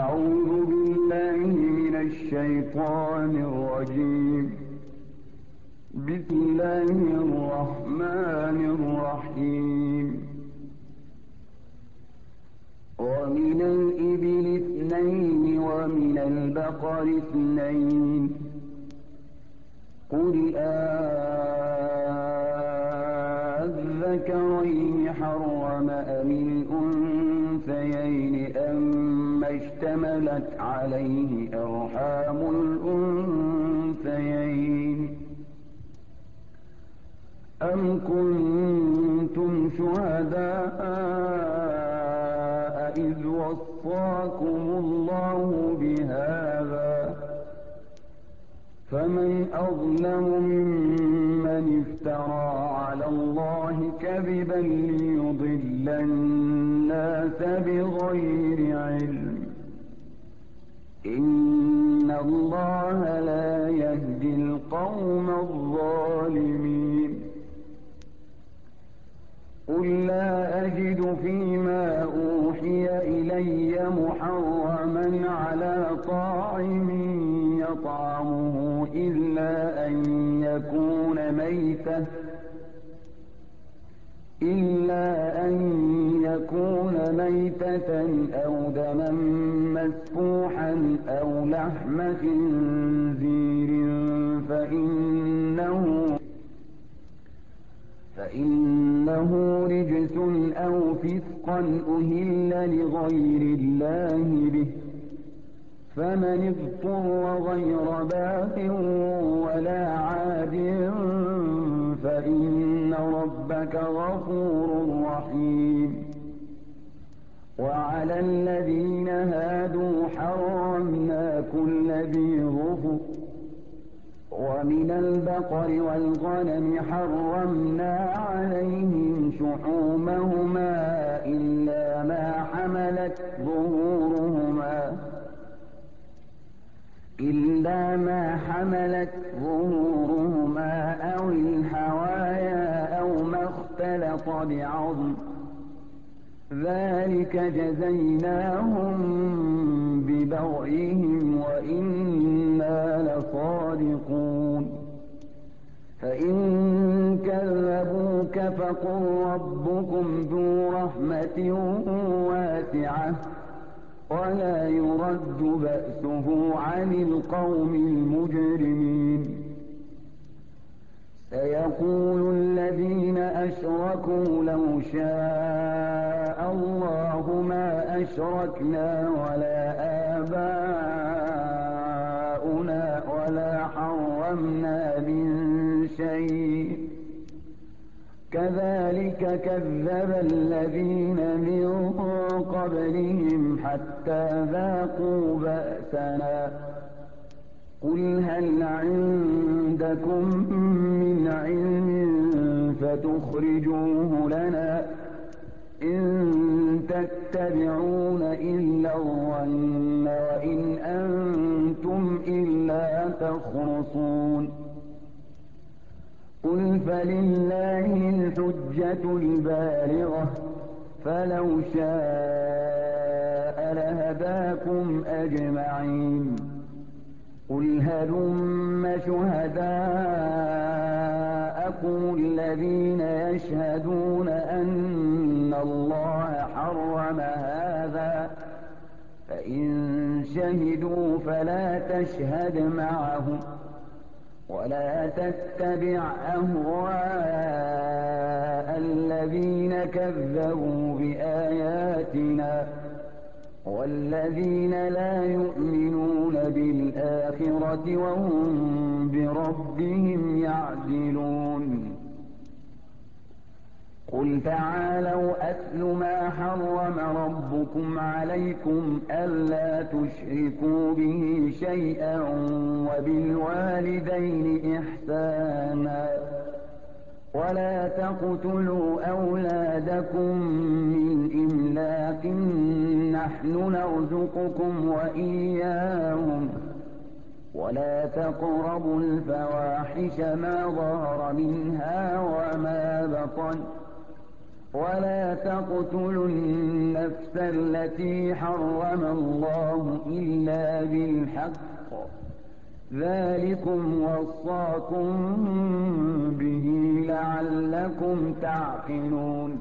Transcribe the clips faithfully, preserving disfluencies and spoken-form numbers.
أعوذ بالله من الشيطان الرجيم. بسم الله الرحمن الرحيم. ومن الإبل اثنين ومن البقر اثنين قل أذكرين حرم أم الأنثيين أما اشتملت عليه أرحام الأنثيين أم كنتم شهداء إذ وصاكم الله بهذا فمن أظلم ممن افترى على الله كذبا ليضل الناس بغير علم إن الله لا يهدي القوم الظالمين. قل لا أجد فيما أوحي إلي محرما على طاعم يطعمه إلا أن يكون ميتة إلا أن يكون ميتة أو دما مسفوحا أو لحم خنزير فإنه فإنه رجس أو فسقا أهل لغير الله به فمن اضطر غير باغ ولا عاد فإن ربك غفور رحيم. وعلى الذين هادوا حرمنا كل ذي ظفر ومن البقر والغنم حرمنا عليهم شحومهما إلا ما حملت ظهورهما إلا ما حملت ظهورهما أو الحوايا أو ما اختلط بعظم ذلك جزيناهم ببغيهم وإنا لصادقون. فإن كذبوك فقل ربكم ذو رحمة واسعة ولا يرد بأسه عن القوم المجرمين. سيقول الذين أشركوا لو شاء الله ما أشركنا ولا آباؤنا ولا حرمنا من شيء كذلك كذب الذين من قبلهم حتى ذاقوا بأسنا. قل هل عندكم من علم فتخرجوه لنا إن تتبعون إلا الظن وإن أنتم إلا تخرصون. قل فلله الحجة البالغة فلو شاء لهداكم أجمعين. قل هلم شهداءكم الذين يشهدون أن الله حرم هذا فإن شهدوا فلا تشهد معهم ولا تتبع أهواء الذين كذبوا بآياتنا والذين لا يؤمنون بالآخرة وهم بربهم يعدلون. قل تعالوا أتل ما حرم ربكم عليكم ألا تشركوا به شيئا وبالوالدين إحسانا ولا تقتلوا أولادكم من إملاق نحن نرزقكم وإياهم ولا تقربوا الفواحش ما ظهر منها وما بطن ولا تقتلوا النفس التي حرم الله إلا بالحق ذلكم وصاكم به لعلكم تعقلون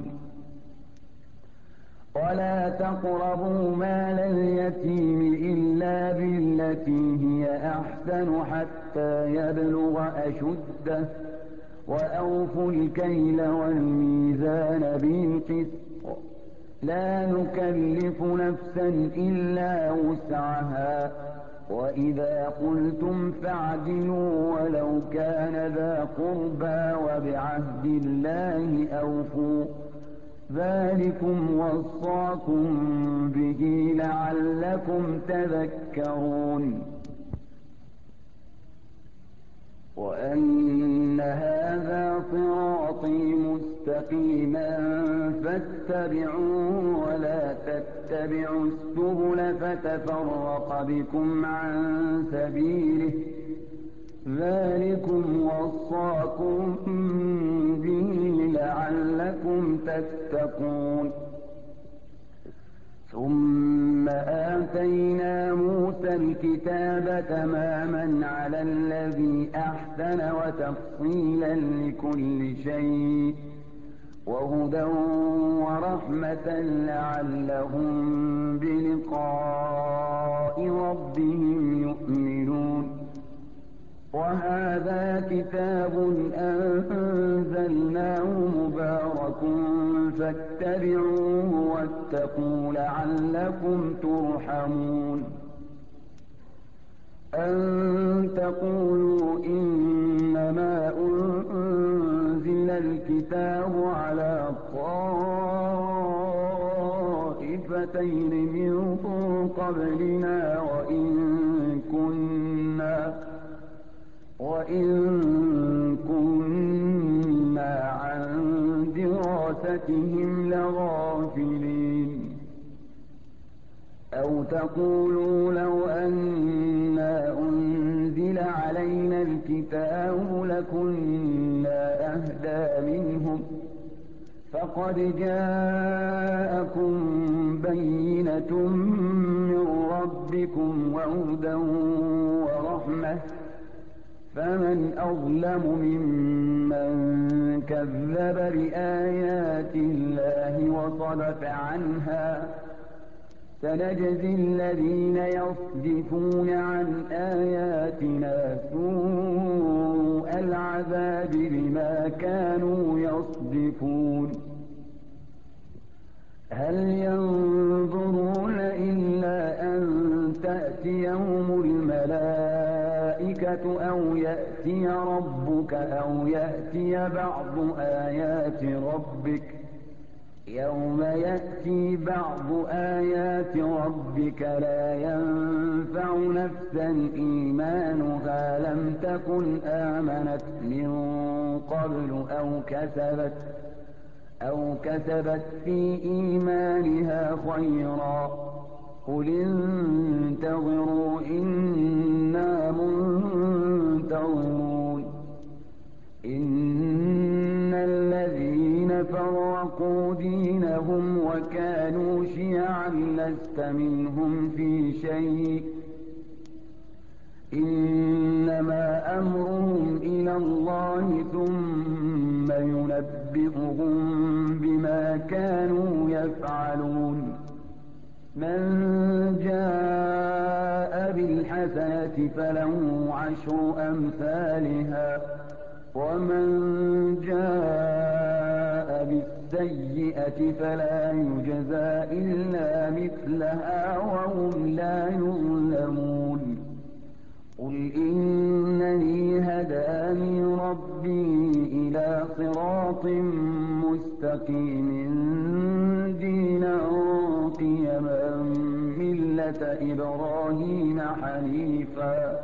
ولا تقربوا مال اليتيم إلا بالتي هي أحسن حتى يبلغ أشده وأوفوا الكيل والميزان بالقسط لا نكلف نفسا إلا وسعها وإذا قلتم فاعدلوا ولو كان ذا قربى وبعهد الله أوفوا ذلكم وصاكم به لعلكم تذكرون وأن هذا صراطي مستقيما فاتبعوه ولا تتبعوا السبل فتفرق بكم عن سبيله ذلكم وصاكم به لعلكم تتقون ثم آتينا موسى الكتاب تماما على الذي أحسن وتفصيلا لكل شيء وهدى ورحمة لعلهم بلقاء ربهم يؤمنون وهذا كتاب أنزلناه مبارك فاتبعوه واتقوا لعلكم ترحمون أن تقولوا إنما أنزل الكتاب على طائفتين من قبلنا وإن كنا وإن كنا عن دراستهم لغافلين أو تقولوا لو أنا أنزل علينا الكتاب لكنا أهدى منهم فقد جاءكم بينة من ربكم وهدى ورحمة فمن أظلم ممن كذب بآيات الله وصدف عنها سنجزي الذين يصدفون عن آياتنا سوء العذاب بما كانوا يصدفون هل ينظرون إلا أن تأتيهم الملائكة أو يأتي ربك أو يأتي بعض آيات ربك يوم يأتي بعض آيات ربك لا ينفع نفسا إيمانها لم تكن آمنت من قبل أو كسبت أو كسبت في إيمانها خيرا قل انتظروا إنا منتظرون إن الذين فرقوا دينهم وكانوا شيعا لست منهم في شيء إنما أمرهم إلى الله ثم ينبئهم بما كانوا يفعلون من جاء بالحسنة فله عشر أمثالها ومن جاء بالسيئة فلا يجزى إلا مثلها وهم لا يظلمون قل إنني هداني ربي إلى صراط مستقيم دينا قيما ملة إبراهيم حنيفا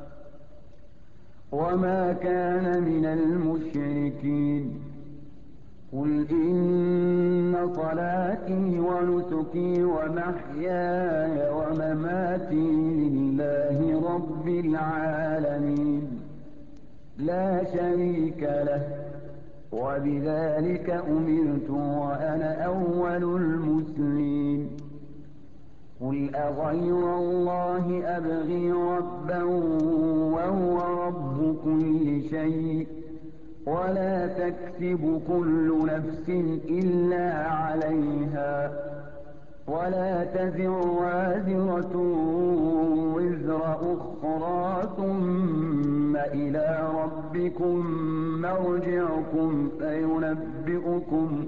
وما كان من المشركين قل إن صلاتي ونسكي ومحياي ومماتي لله رب العالمين لا شريك له وبذلك أمرت وأنا أول المسلمين. قل أغير الله أبغي ربا وهو رب كل شيء ولا تكسب كل نفس إلا عليها ولا تزر وازرة وزر أخرى ثم إلى ربكم مرجعكم فينبئكم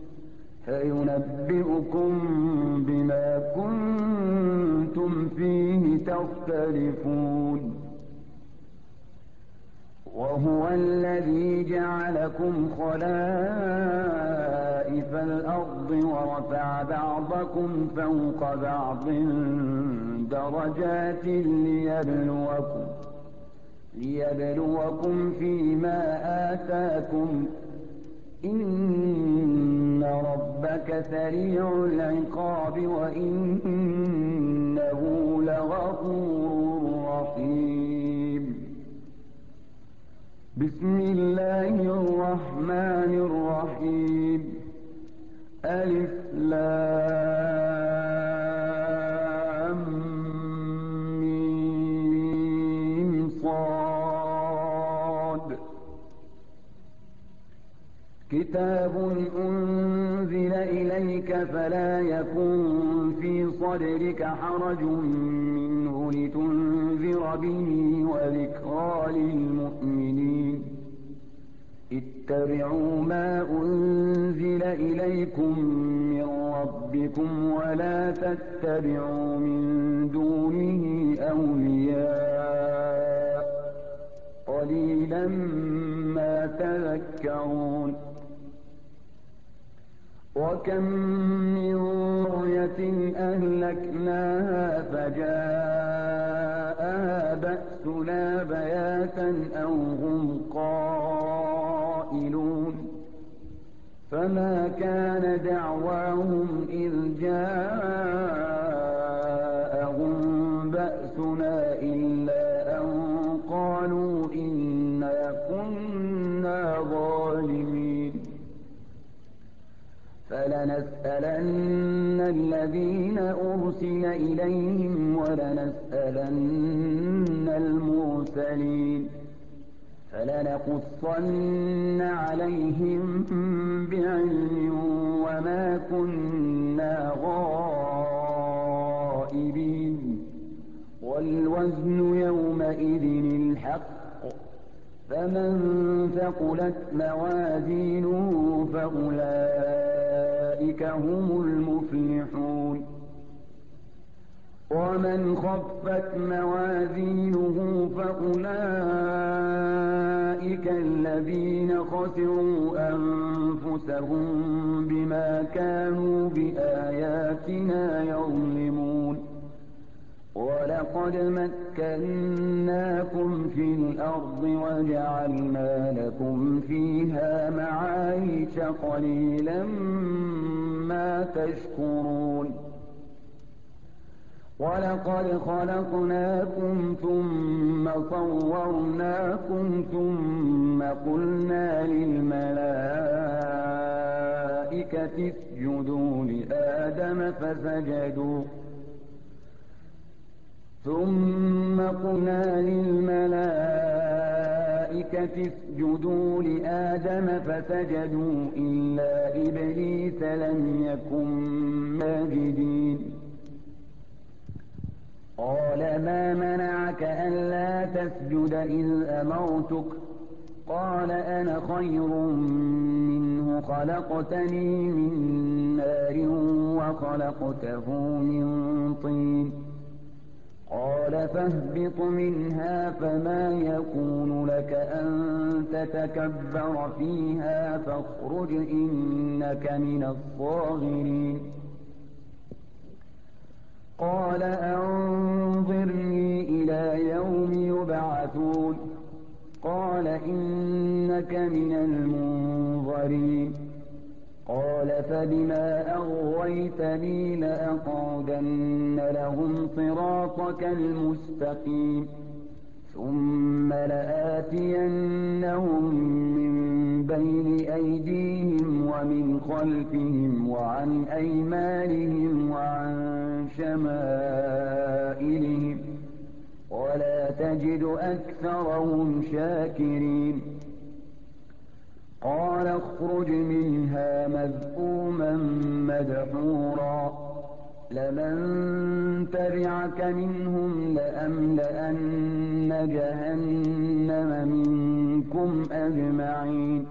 فينبئكم بما كنتم فيه تختلفون. وهو الذي جعلكم خلائف الأرض ورفع بعضكم فوق بعض درجات ليبلوكم ليبلوكم فيما آتاكم إن ربك سريع العقاب وإنه لغفور رحيم. بسم الله الرحمن الرحيم. ألف لام ميم صاد. كتاب أنزل إليك فلا يكن في صدرك حرج منه لتنذر به وذكرى للمؤمنين. اتبعوا ما أنزل إليكم من ربكم ولا تتبعوا من دونه أولياء قليلا ما تذكرون. وكم من قرية أهلكناها فجاءها بأسنا بياتا أو هم قائلون فما كان دعواهم إذ جاءهم بأسنا إلا أن قالوا إنا كنا ظالمين. فلنسألن الذين أرسل إليهم ولنسألن المرسلين فلنقصن عليهم بعلم وما كنا غائبين. والوزن يومئذ الحق فمن ثقلت موازينه فأولئك هم المفلحون. ومن خفت موازينه فأولئك الذين خسروا أنفسهم بما كانوا بآياتنا يظلمون. ولقد مكناكم في الأرض وجعلنا لكم فيها معايش قليلا ما تشكرون. ولقد خلقناكم ثم صورناكم ثم قلنا للملائكة اسجدوا لآدم فسجدوا ثم قلنا للملائكة اسجدوا لآدم فسجدوا إلا إبليس لم يكن ساجدين. قال ما منعك ألا تسجد إذ أمرتك؟ قال أنا خير منه خلقتني من نار وخلقته من طين. قال فاهبط منها فما يكون لك أن تتكبر فيها فاخرج إنك من الصاغرين. قال أنظرني إلى يوم يبعثون. قال إنك من المنظرين. قال فبما أغويتني لأقعدن لهم صراطك المستقيم ثم لآتينهم من بين أيديهم ومن خلفهم وعن أيمانهم وعن شمائلهم ولا تجد أكثرهم شاكرين قال اخرج منها مذءوما مدحورا لمن تبعك منهم لأملأن جهنم منكم أجمعين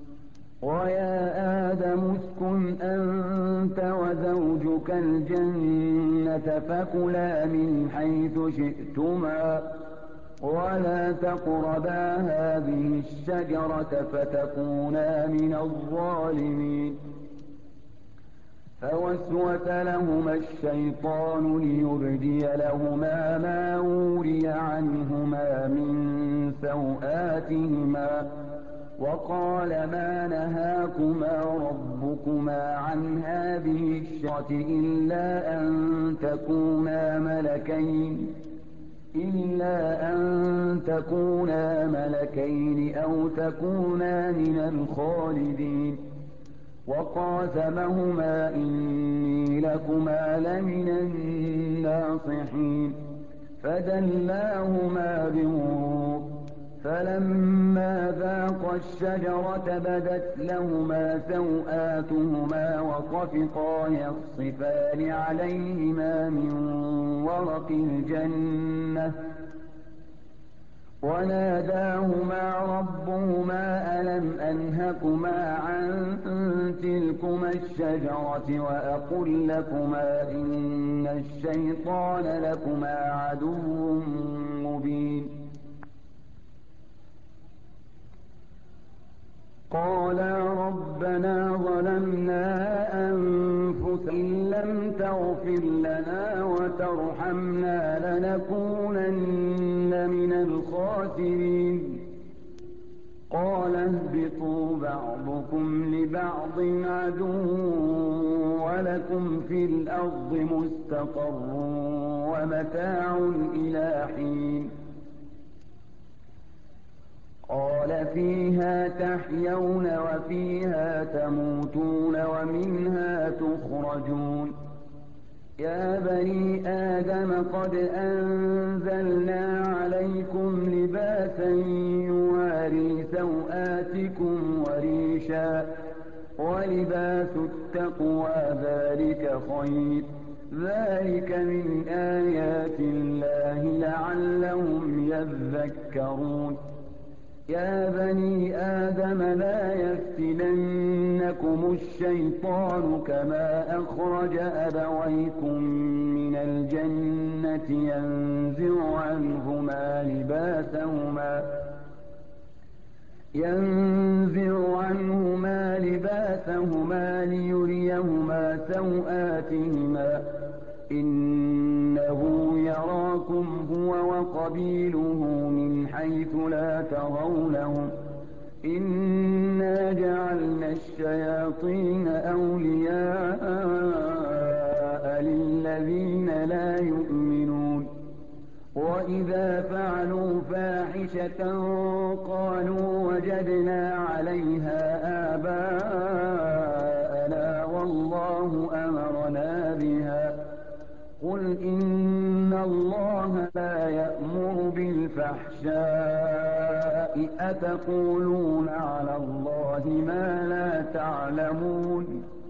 ويا آدم اسكن أنت وزوجك الجنة فكلا من حيث شئتما ولا تقربا هذه الشجرة فتكونا من الظالمين فوسوس لهما الشيطان ليبدي لهما ما وري عنهما من سوآتهما وقال ما نهاكما ربكما عن هذه الشجرة إلا أن تكونا ملكين إلا أن تكونا ملكين أو تكونا من الخالدين وقاسمهما إني لكما لمن الناصحين فدلاهما بغرور فلما ذاقا الشجرة بدت لهما سوآتهما وطفقا يخصفان عليهما من ورق الجنة وناداهما ربهما ألم أنهكما عن تلكما الشجرة وأقل لكما إن الشيطان لكما عدو مبين قالا ربنا ظلمنا أنفسنا إن لم تغفر لنا وترحمنا لنكونن من الخاسرين قال اهبطوا بعضكم لبعض عدو ولكم في الأرض مستقر ومتاع إلى حين قال فيها تحيون وفيها تموتون ومنها تخرجون يا بني آدم قد أنزلنا عليكم لباسا يواري سوآتكم وريشا ولباس التقوى ذلك خير ذلك من آيات الله لعلهم يذكرون يا بني آدم لا يفتننكم الشيطان كما أخرج أبويكم من الجنة ينزع عنهما لباسهما ينزع عنهما لباسهما ليريهما سوآتهما إنه يراكم هو وقبيله من حيث لا ترونهم إنا جعلنا الشياطين أولياء للذين لا يؤمنون وإذا فعلوا فاحشة قالوا وجدنا عليها آباءنا والله أمرنا بها قل إن الله لا يأمر بالفحشاء أتقولون على الله ما لا تعلمون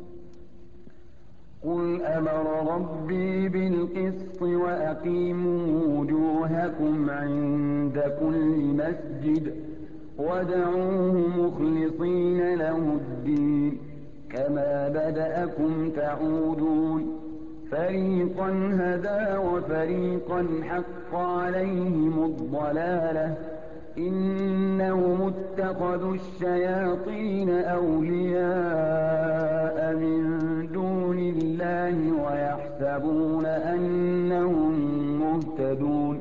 قل أمر ربي بالقسط وأقيموا وجوهكم عند كل مسجد وادعوه مخلصين له الدين كما بدأكم تعودون فريقا هدى وفريقا حق عليهم الضلالة إنهم اتخذوا الشياطين أولياء من دون الله ويحسبون أنهم مهتدون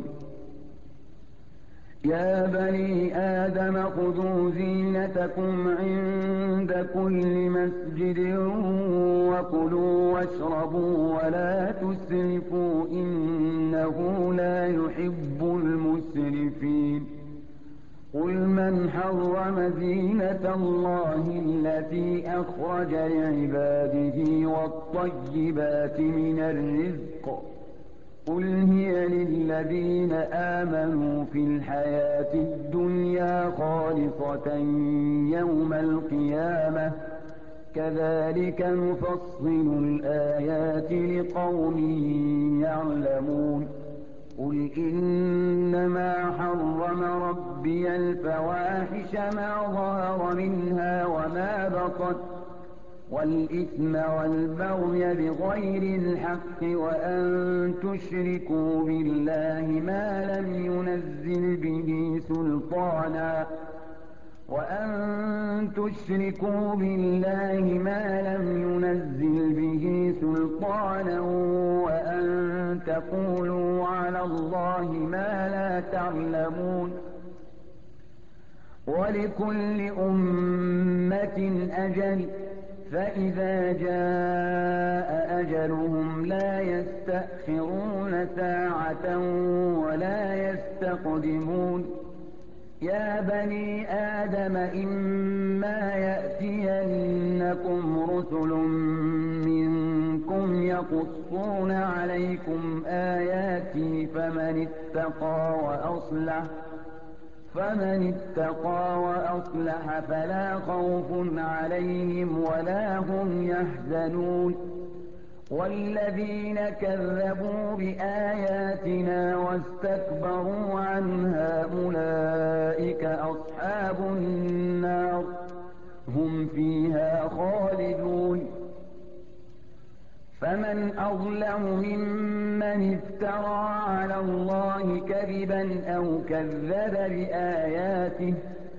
يا بني آدم خذوا زينتكم عند كل مسجد وكلوا واشربوا ولا تسرفوا إنه لا يحب المسرفين قل من حرم زينة الله التي أخرج لعباده والطيبات من الرزق قل هي للذين آمنوا في الحياة الدنيا خالصة يوم القيامة كذلك نفصل الآيات لقوم يعلمون قل إنما حرم ربي الفواحش ما ظهر منها وما بطن والإثم والبغي بغير الحق وأن تشركوا بالله ما لم ينزل به سلطانا وأن تشركوا بالله ما لم ينزل به سلطانا وأن تقولوا على الله ما لا تعلمون ولكل أمة أجل فإذا جاء أجلهم لا يستأخرون ساعة ولا يستقدمون يا بني آدم إما يأتينكم رسل منكم يقصون عليكم آياتي فمن اتقى وأصلح فمن اتقى وأصلح فلا خوف عليهم ولا هم يحزنون والذين كذبوا بآياتنا واستكبروا عنها أولئك أصحاب النار هم فيها خالدون فمن أظلم ممن افترى على الله كذبا أو كذب بآياته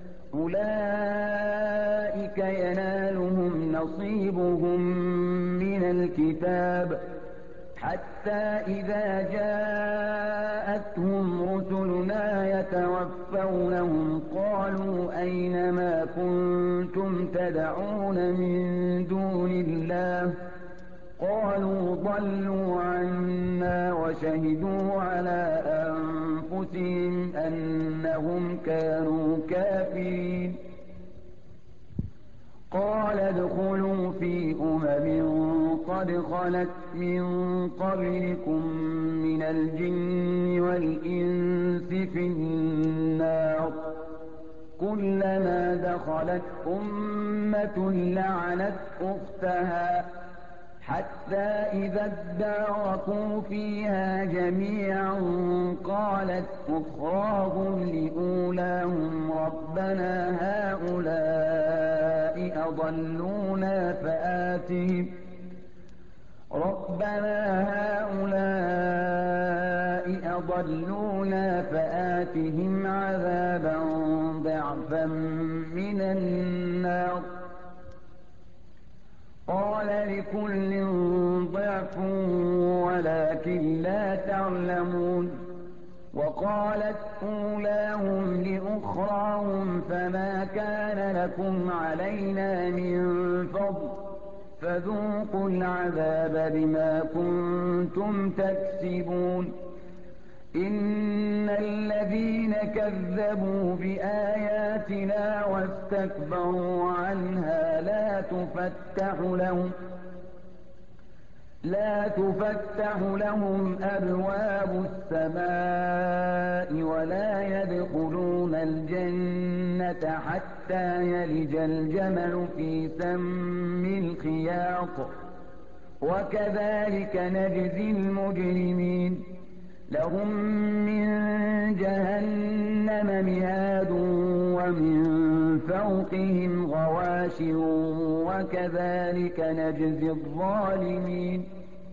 أولئك ينالهم نصيبهم من الكتاب حتى إذا جاءتهم رسلنا يتوفونهم قالوا أين ما كنتم تدعون من دون الله قالوا ضلوا عنا وشهدوا على أنفسهم أنهم كانوا كافرين قال ادخلوا في أمم قد خلت من قبلكم من الجن والإنس في النار كلما دخلت أمة لعنت أختها حتى إذا اداركوا فيها جميعا قالت أخراهم لأولاهم ربنا هؤلاء أضلونا فآتهم ربنا هؤلاء أضلونا فآتهم عذابا ضعفا من النار قال لكل ضعف ولكن لا تعلمون وقالت أولاهم لأخراهم فما كان لكم علينا من فضل فذوقوا العذاب بما كنتم تكسبون إن الذين كذبوا بآياتنا واستكبروا عنها لا تفتح لهم لا تفتح لهم أبواب السماء ولا يدخلون الجنة حتى يلج الجمل في سم الخياط وكذلك نجزي المجرمين لهم من جهنم مهاد ومن فوقهم غواش وكذلك نجزي الظالمين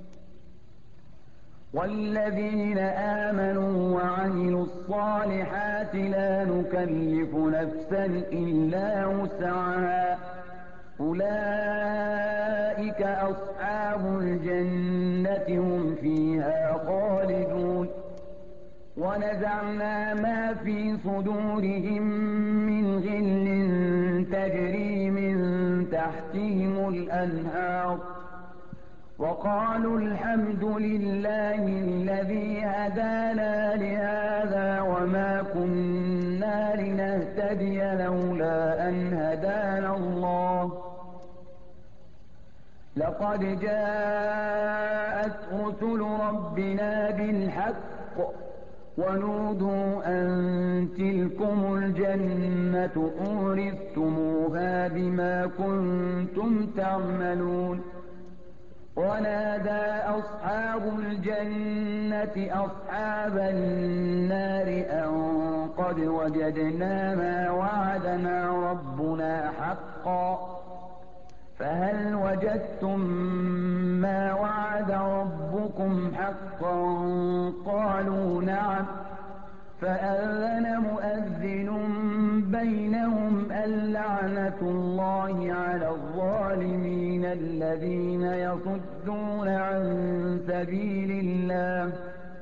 والذين آمنوا وعملوا الصالحات لا نكلف نفسا إلا وسعها أولئك أصحاب الجنة هم فيها خالدون ونزعنا ما في صدورهم من غل تجري من تحتهم الأنهار وقالوا الحمد لله الذي هدانا لهذا وما كنا لنهتدي لولا أن هدانا الله لقد جاءت رسل ربنا بالحق ونودوا أن تلكم الجنة أورثتموها بما كنتم تعملون ونادى أصحاب الجنة أصحاب النار أن قد وجدنا ما وعدنا ربنا حقا فهل وجدتم ما وعد ربكم حقا قالوا نعم فأذن مؤذن بينهم اللعنة الله على الظالمين الذين يصدون عن سبيل الله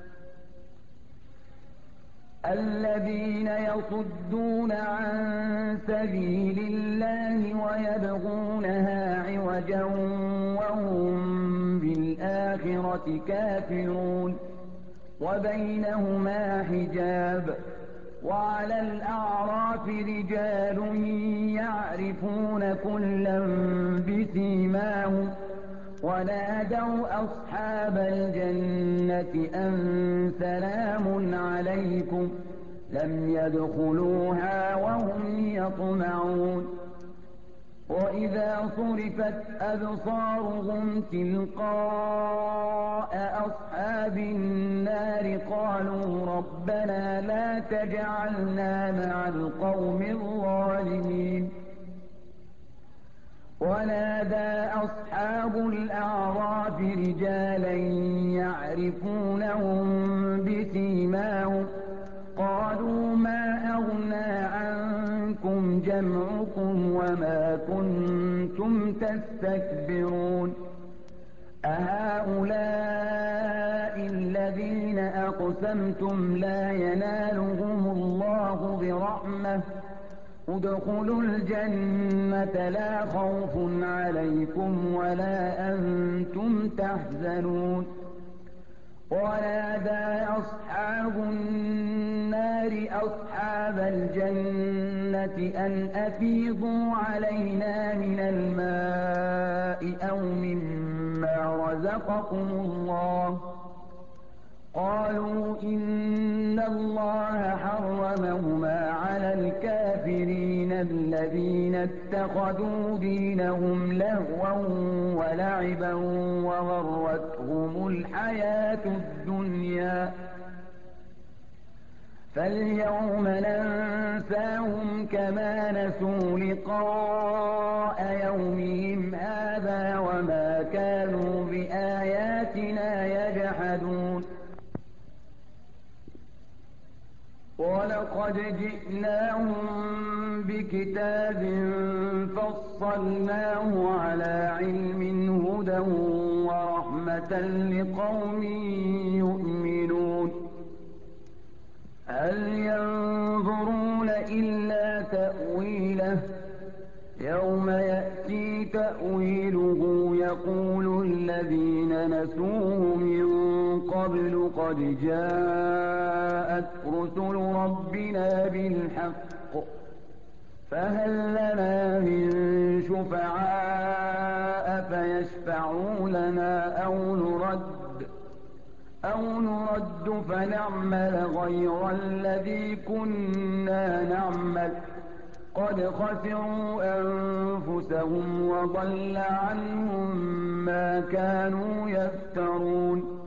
الذين يصدون عن سبيل الله ويبغونها عوجا وهم بالآخرة كافرون وبينهما حجاب وعلى الأعراف رجال يعرفون كلا بسيماهم ونادوا أصحاب الجنة أن سلام عليكم لم يدخلوها وهم يطمعون وإذا صرفت أبصارهم تلقاء أصحاب النار قالوا ربنا لا تجعلنا مع القوم الظالمين ونادى أصحاب الأعراف رجالا يعرفونهم بسيماهم قالوا ما أغنى عنكم جمعكم وما كنتم تستكبرون أهؤلاء الذين أقسمتم لا ينالهم الله برحمة ادخلوا الجنة لا خوف عليكم ولا أنتم تحزنون ونادى أصحاب النار أصحاب الجنة أن أفيضوا علينا من الماء أو مما رزقكم الله قالوا إن الله حرمهما على الكافرين الذين اتخذوا دينهم لهوا ولعبا وغرتهم الحياة الدنيا فاليوم ننساهم كما نسوا لقاء يومهم هذا وما كانوا بآياتنا يجحدون ولقد جئناهم بكتاب فصلناه على علم هدى ورحمة لقوم يؤمنون هل ينظرون إلا تأويله يوم يأتي تأويله يقول الذين نسوه من قبل قد جاءت رسل ربنا بالحق فهل لنا من شفعاء فيشفعوا لنا أو نرد أو نرد فنعمل غير الذي كنا نعمل قد خسروا أنفسهم وضل عنهم ما كانوا يفترون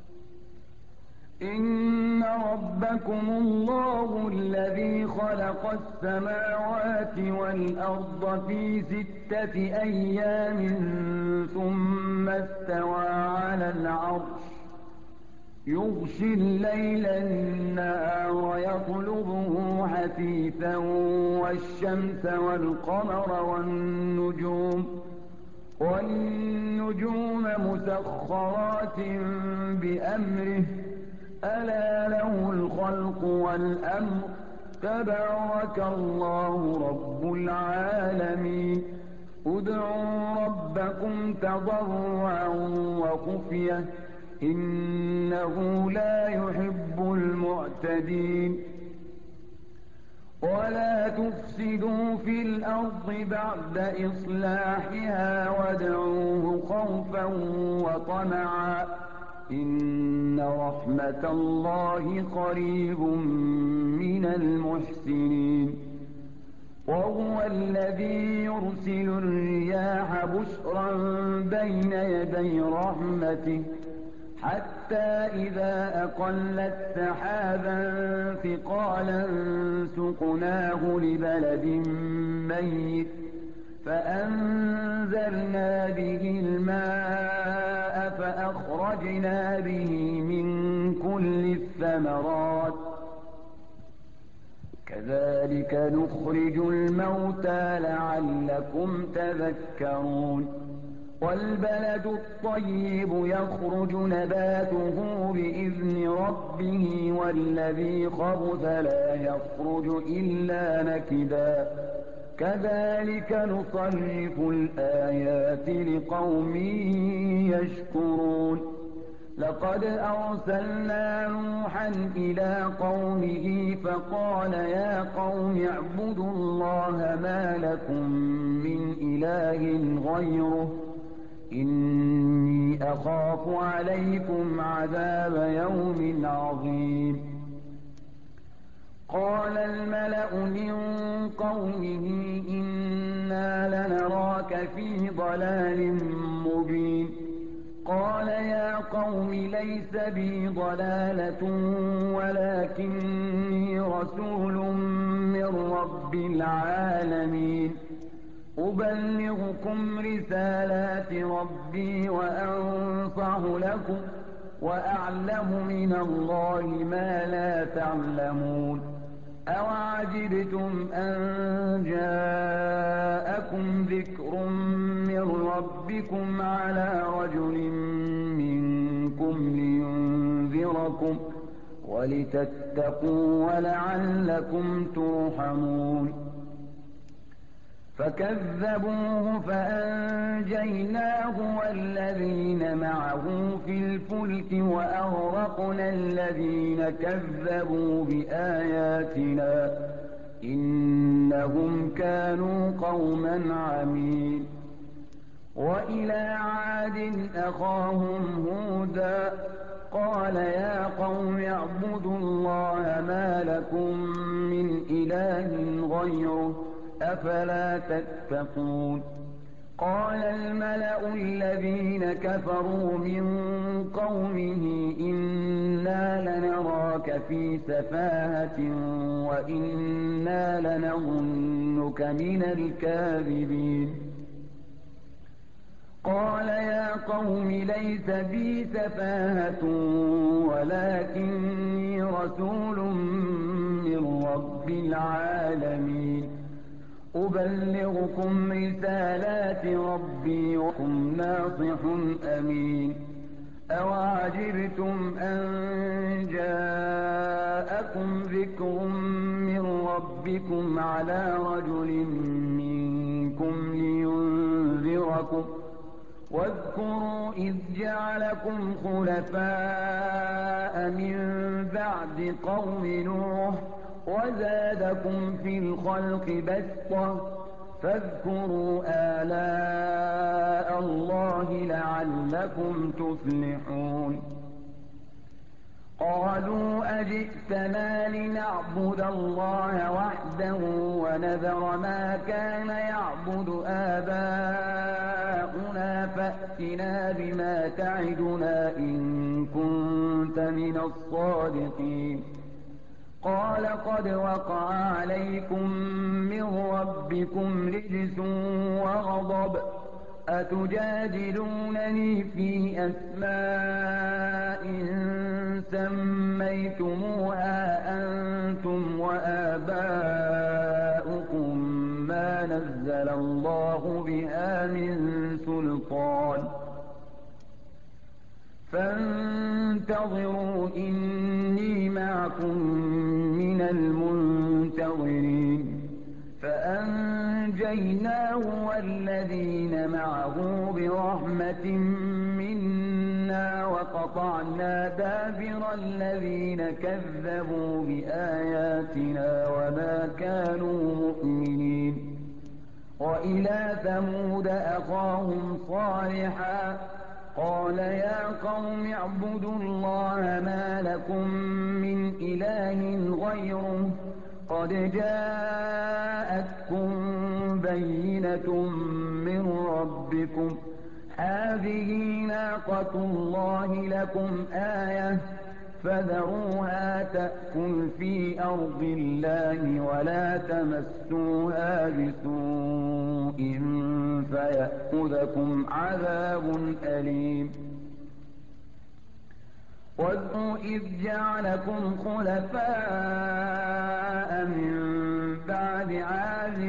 إن ربكم الله الذي خلق السماوات والأرض في ستة أيام ثم استوى على العرش يغشي الليل النهار يطلبه حثيثا والشمس والقمر والنجوم والنجوم مسخرات بأمره ألا له الخلق والأمر تبارك الله رب العالمين ادعوا ربكم تضرعا وخفية إنه لا يحب المعتدين ولا تفسدوا في الأرض بعد إصلاحها وادعوه خوفا وطمعا إن رحمة الله قريب من المحسنين وهو الذي يرسل الرياح بشرا بين يدي رحمته حتى إذا أقلت سحابا ثقالا سقناه لبلد ميت فأنزلنا به الماء فأخرجنا به من كل الثمرات كذلك نخرج الموتى لعلكم تذكرون والبلد الطيب يخرج نباته بإذن ربه والذي خبث لا يخرج إلا نكدا كذلك نصرف الآيات لقوم يشكرون لقد أرسلنا نوحا إلى قومه فقال يا قوم اعبدوا الله ما لكم من إله غيره إني أخاف عليكم عذاب يوم عظيم قال الملأ من قومه إنا لنراك في ضلال مبين قال يا قوم ليس بي ضلالة ولكني رسول من رب العالمين أبلغكم رسالات ربي وأنصح لكم وأعلم من الله ما لا تعلمون أوعجبتم أن جاءكم ذكر من ربكم على رجل منكم لينذركم ولتتقوا ولعلكم ترحمون فكذبوه فأنجيناه والذين معه في الفلك وأغرقنا الذين كذبوا بآياتنا إنهم كانوا قوما عمين وإلى عاد أخاهم هودا قال يا قوم اعبدوا الله ما لكم من إله غيره أفلا تتقون قال الملأ الذين كفروا من قومه إنا لنراك في سفاهة وإنا لنظنك من الكاذبين قال يا قوم ليس بي سفاهة ولكني رسول من رب العالمين أبلغكم رسالات ربي وكم ناصح أمين أوعجبتم أن جاءكم ذكر من ربكم على رجل منكم لينذركم واذكروا إذ جعلكم خلفاء من بعد قوم نوح وزادكم في الخلق بسطة فاذكروا آلاء الله لعلكم تفلحون قالوا أجئتنا لنعبد الله وحده ونذر ما كان يعبد آباؤنا فأتنا بما تعدنا إن كنت من الصادقين قال قد وقع عليكم من ربكم رجس وغضب أتجادلونني في أسماء سميتموها أنتم وآباؤكم ما نزل الله بها من سلطان فانتظروا إني معكم من المنتظرين فأنجيناه والذين معه برحمة منا وقطعنا فقطعنا دابر الذين كذبوا بآياتنا وما كانوا مؤمنين. وإلى ثمود أخاهم صالحا قال يا قوم اعبدوا الله ما لكم من إله غيره قد جاءتكم بينة من ربكم هذه ناقة الله لكم آية فذروها تأكل في أرض الله ولا تمسوها بسوء فيأخذكم عذاب أليم. واذكروا إذ جعلكم خلفاء من بعد عاد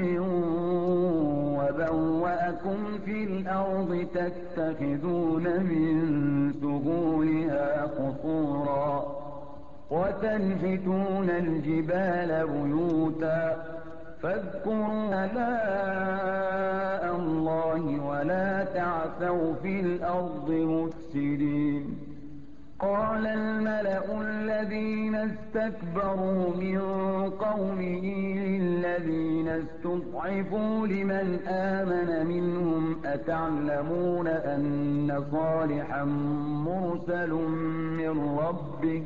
وبوأكم في الأرض تتخذون من سهولها قصورا وتنحتون الجبال بيوتا فاذكروا آلاء الله ولا تعثوا في الأرض مفسدين. قال الملأ الذين استكبروا من قومه للذين استضعفوا لمن آمن منهم أتعلمون أن صالحا مرسل من ربه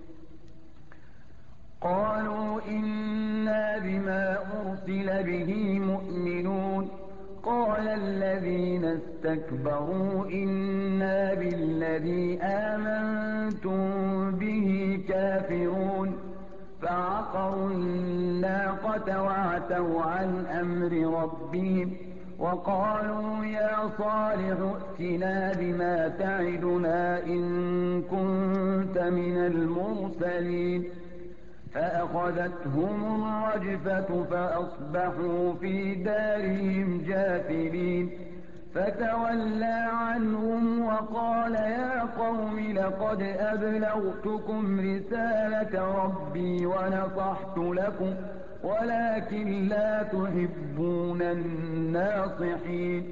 قالوا إنا بما أرسل به مؤمنون. قال الذين استكبروا إنا بالذي آمنتم به كافرون فعقروا الناقة وعتوا عن أمر ربهم وقالوا يا صالح ائتنا بما تعدنا إن كنت من المرسلين. فأخذتهم الرجفة فأصبحوا في دارهم جاثمين. فتولى عنهم وقال يا قوم لقد أبلغتكم رسالة ربي ونصحت لكم ولكن لا تحبون الناصحين.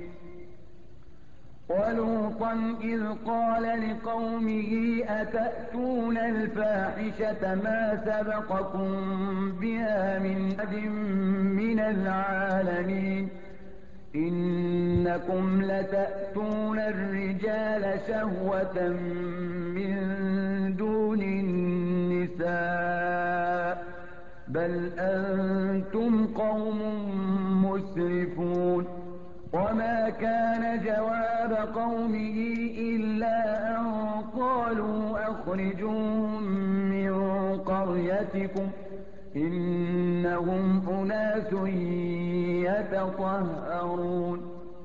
ولوطا إذ قال لقومه أتأتون الفاحشة ما سبقكم بها من أحد من العالمين إنكم لتأتون الرجال شهوة من دون النساء بل أنتم قوم مسرفون. وما كان جواب قومه إلا أن قالوا أخرجوهم من قريتكم إنهم أناس يتطهرون.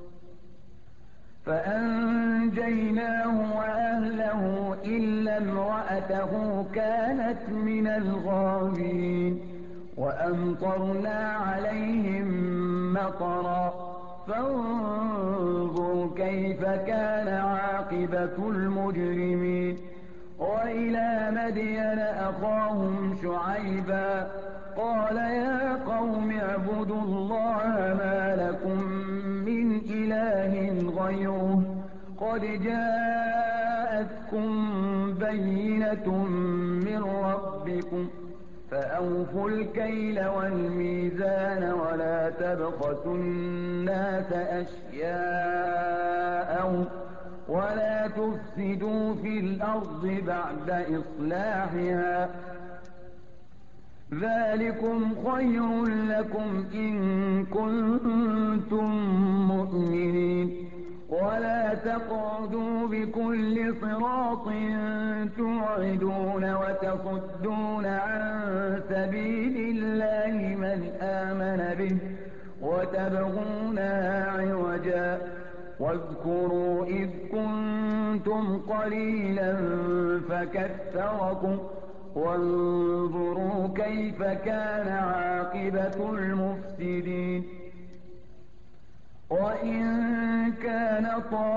فأنجيناه وأهله إلا امرأته كانت من الغابرين. وأمطرنا عليهم مطرا فانظر كيف كان عاقبة المجرمين. وإلى مدين أخاهم شعيبا قال يا قوم اعبدوا الله ما لكم من إله غيره قد جاءتكم بينة من ربكم فأوفوا الكيل والميزان ولا تبخسوا الناس أشياءهم ولا تفسدوا في الأرض بعد إصلاحها ذلكم خير لكم إن كنتم مؤمنين. ولا تقعدوا بكل صراط توعدون وتصدون عن سبيل الله من آمن به وتبغونها عوجا واذكروا إذ كنتم قليلا فكثركم وانظروا كيف كان عاقبة المفسدين. وإن كان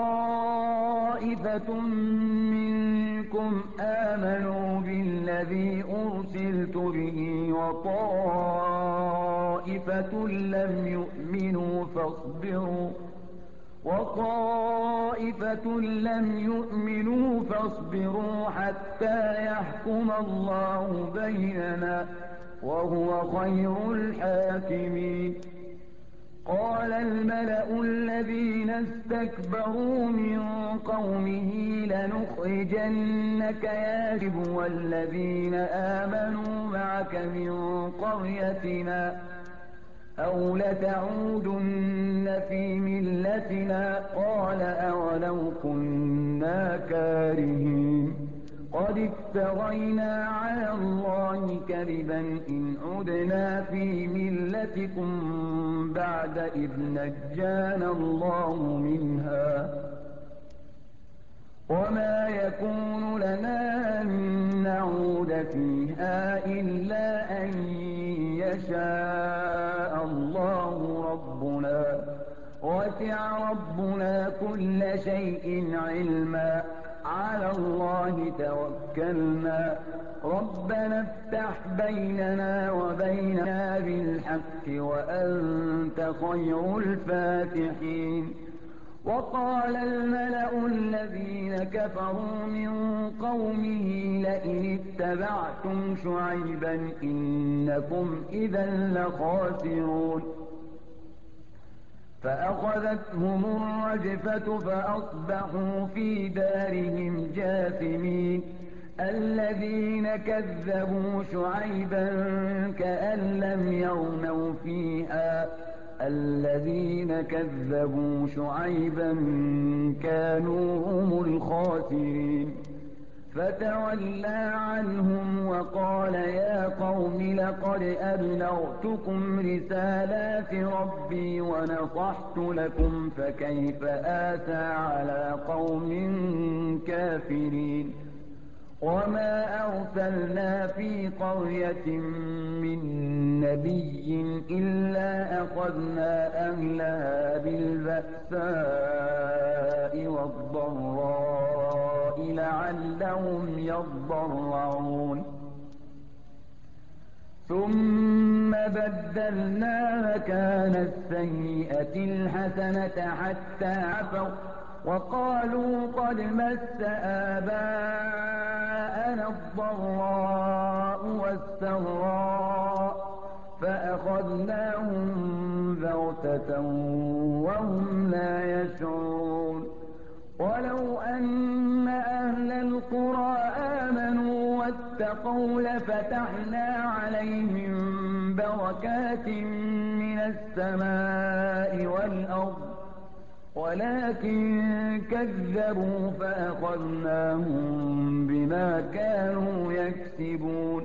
طائفة منكم آمنوا بالذي أرسلت به وطائفة لم يؤمنوا فاصبروا وطائفة لم يؤمنوا فاصبروا حتى يحكم الله بيننا وهو خير الحاكمين. قال الملأ الذين استكبروا من قومه لنخرجنك يا شعيب والذين آمنوا معك من قريتنا أو لتعودن في ملتنا. قال أولو كنا كارهين قد افترينا على الله كذبا إن عدنا في ملتكم بعد إذ نجانا الله منها وما يكون لنا أن نعود فيها إلا أن يشاء الله ربنا وسع ربنا كل شيء علما على الله توكلنا ربنا افتح بيننا وبيننا بالحق وأنت خير الفاتحين. وقال الملأ الذين كفروا من قومه لئن اتبعتم شعيبا إنكم إذا لخاسرون. فأخذتهم الرجفة فأصبحوا في دارهم جاثمين. الذين كذبوا شعيبا كأن لم يغنوا فيها الذين كذبوا شعيبا كانوا هم الخاسرين. فتولى عنهم وقال يا قوم لقد أبلغتكم رسالات ربي ونصحت لكم فكيف آسى على قوم كافرين. وما أرسلنا في قرية من نبي إلا أخذنا أهلها بالبأساء والضراء لعلهم يضرعون. ثم بدلنا مكان السيئة الحسنة حتى عفوا وقالوا قد مس آباءنا الضراء والسراء فأخذناهم بغتة وهم لا يشعرون. ولو أن أهل القرى آمنوا واتقوا لفتحنا عليهم بركات من السماء والأرض ولكن كذبوا فأخذناهم بما كانوا يكسبون.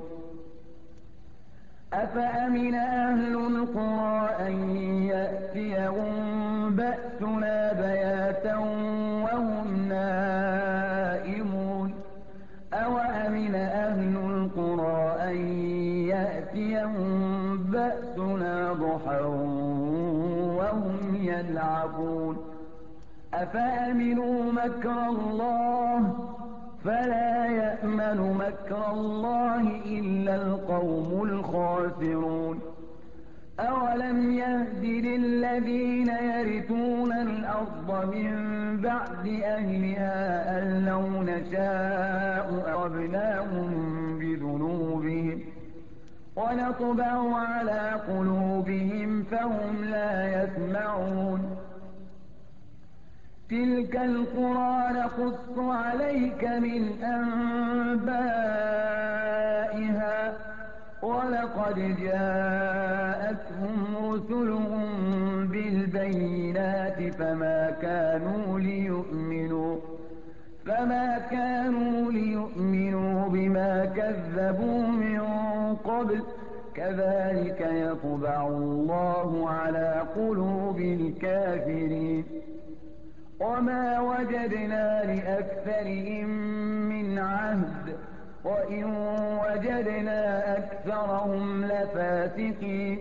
أفأمن أهل القرى أن يأتيهم بأسنا بياتا وهم نائمون أوأمن أهل القرى أن يأتيهم بأسنا ضحى وهم يلعبون. أفأمنوا مكر الله فلا يأمن مكر الله إلا القوم الخاسرون. أولم يهد للذين يرثون الأرض من بعد أهلها أن لو نشاء أصبناهم بذنوبهم ونطبع على قلوبهم فهم لا يسمعون. تلك القرى نقص عليك من أنبائها ولقد جاءتهم رسلهم بالبينات فما كانوا ليؤمنوا فما كانوا ليؤمنوا بما كذبوا من قبل كذلك يطبع الله على قلوب الكافرين. وما وجدنا لأكثرهم من عهد وإن وجدنا أكثرهم لفاسقين.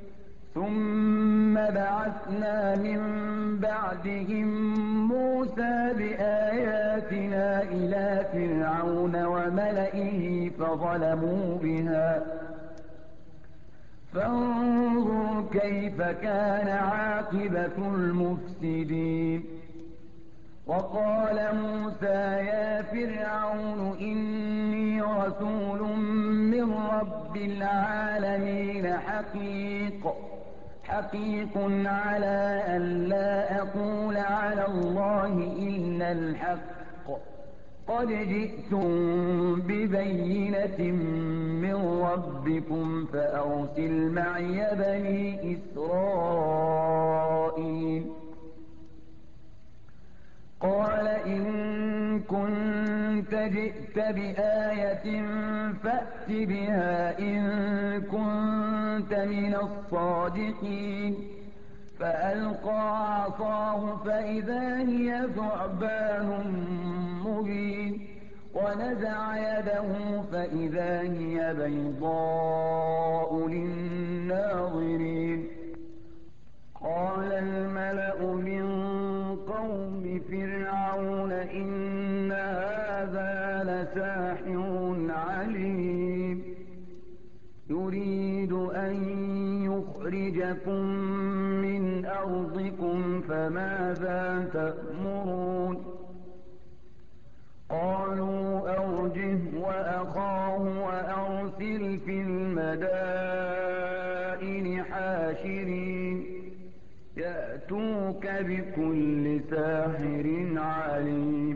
ثم بعثنا من بعدهم موسى بآياتنا إلى فرعون وملئه فظلموا بها فانظر كيف كان عاقبة المفسدين. وقال موسى يا فرعون إني رسول من رب العالمين حقيق حقيق على أن لا أقول على الله إلا الحق قد جئتم ببينة من ربكم فأرسل معي بني إسرائيل. قال إن كنت جئت بآية فأت بها إن كنت من الصادقين. فألقى عصاه فإذا هي ثعبان مبين ونزع يده فإذا هي بيضاء للناظرين. قال الملأ من قوم فرعون إن هذا لساحر عليم يريد أن يخرجكم من أرضكم فماذا تأمرون. قالوا أرجه وأخاه وأرسل في المدائن حاشرين يأتوك بكل ساحر عليم.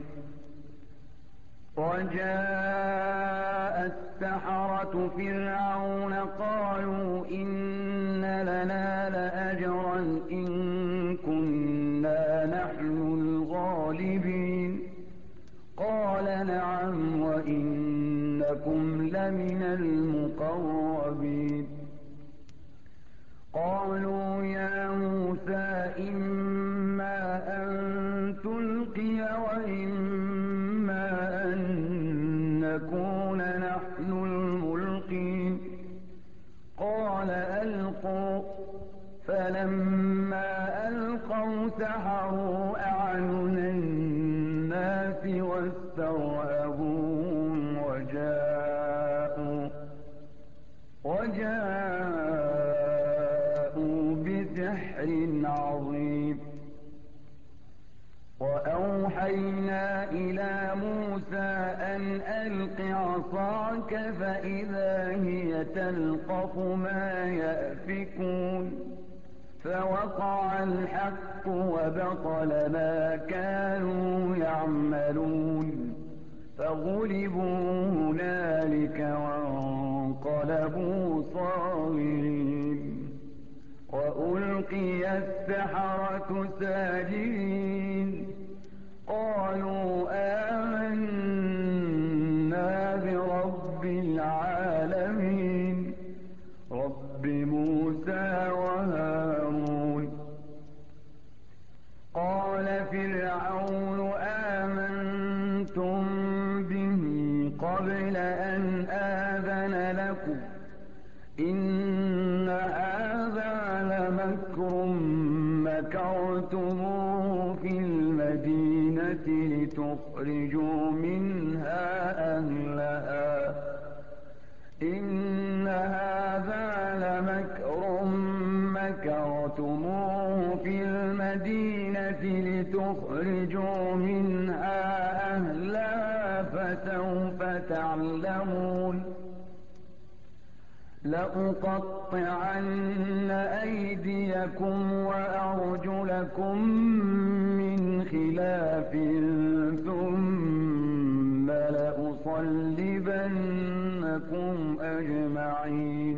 وجاء السحرة فرعون قالوا إن لنا لأجرا إن كنا نحن الغالبين. قال نعم وإنكم لمن المقربين. قالوا يا موسى إما أن تلقي وإما أن نكون نحن الملقين. قال ألقوا. فلما ألقوا سحروا أعين الناس واسترهبوهم وجاءوا وجاءوا بسحر عظيم. وأوحينا إلى موسى أن ألق عصاك فإذا هي تلقف ما يأفكون. فوقع الحق وبطل ما كانوا يعملون. فغلبوا هنالك وانقلبوا صاغرين. وألقي السحرة ساجدين قالوا آمنا برب العالمين رب موسى وهارون. قال فرعون آمنتم به قبل أن آذن لكم إن هذا لمكر مكرتموه في المدينة لتخرجوا منها أهلها إن هذا لمكر مكرتموه في المدينة لتخرجوا منها أهلها فسوف تعلمون. لأقطعن أيديكم وأرجلكم من خلاف ثم لأصلبنكم أجمعين.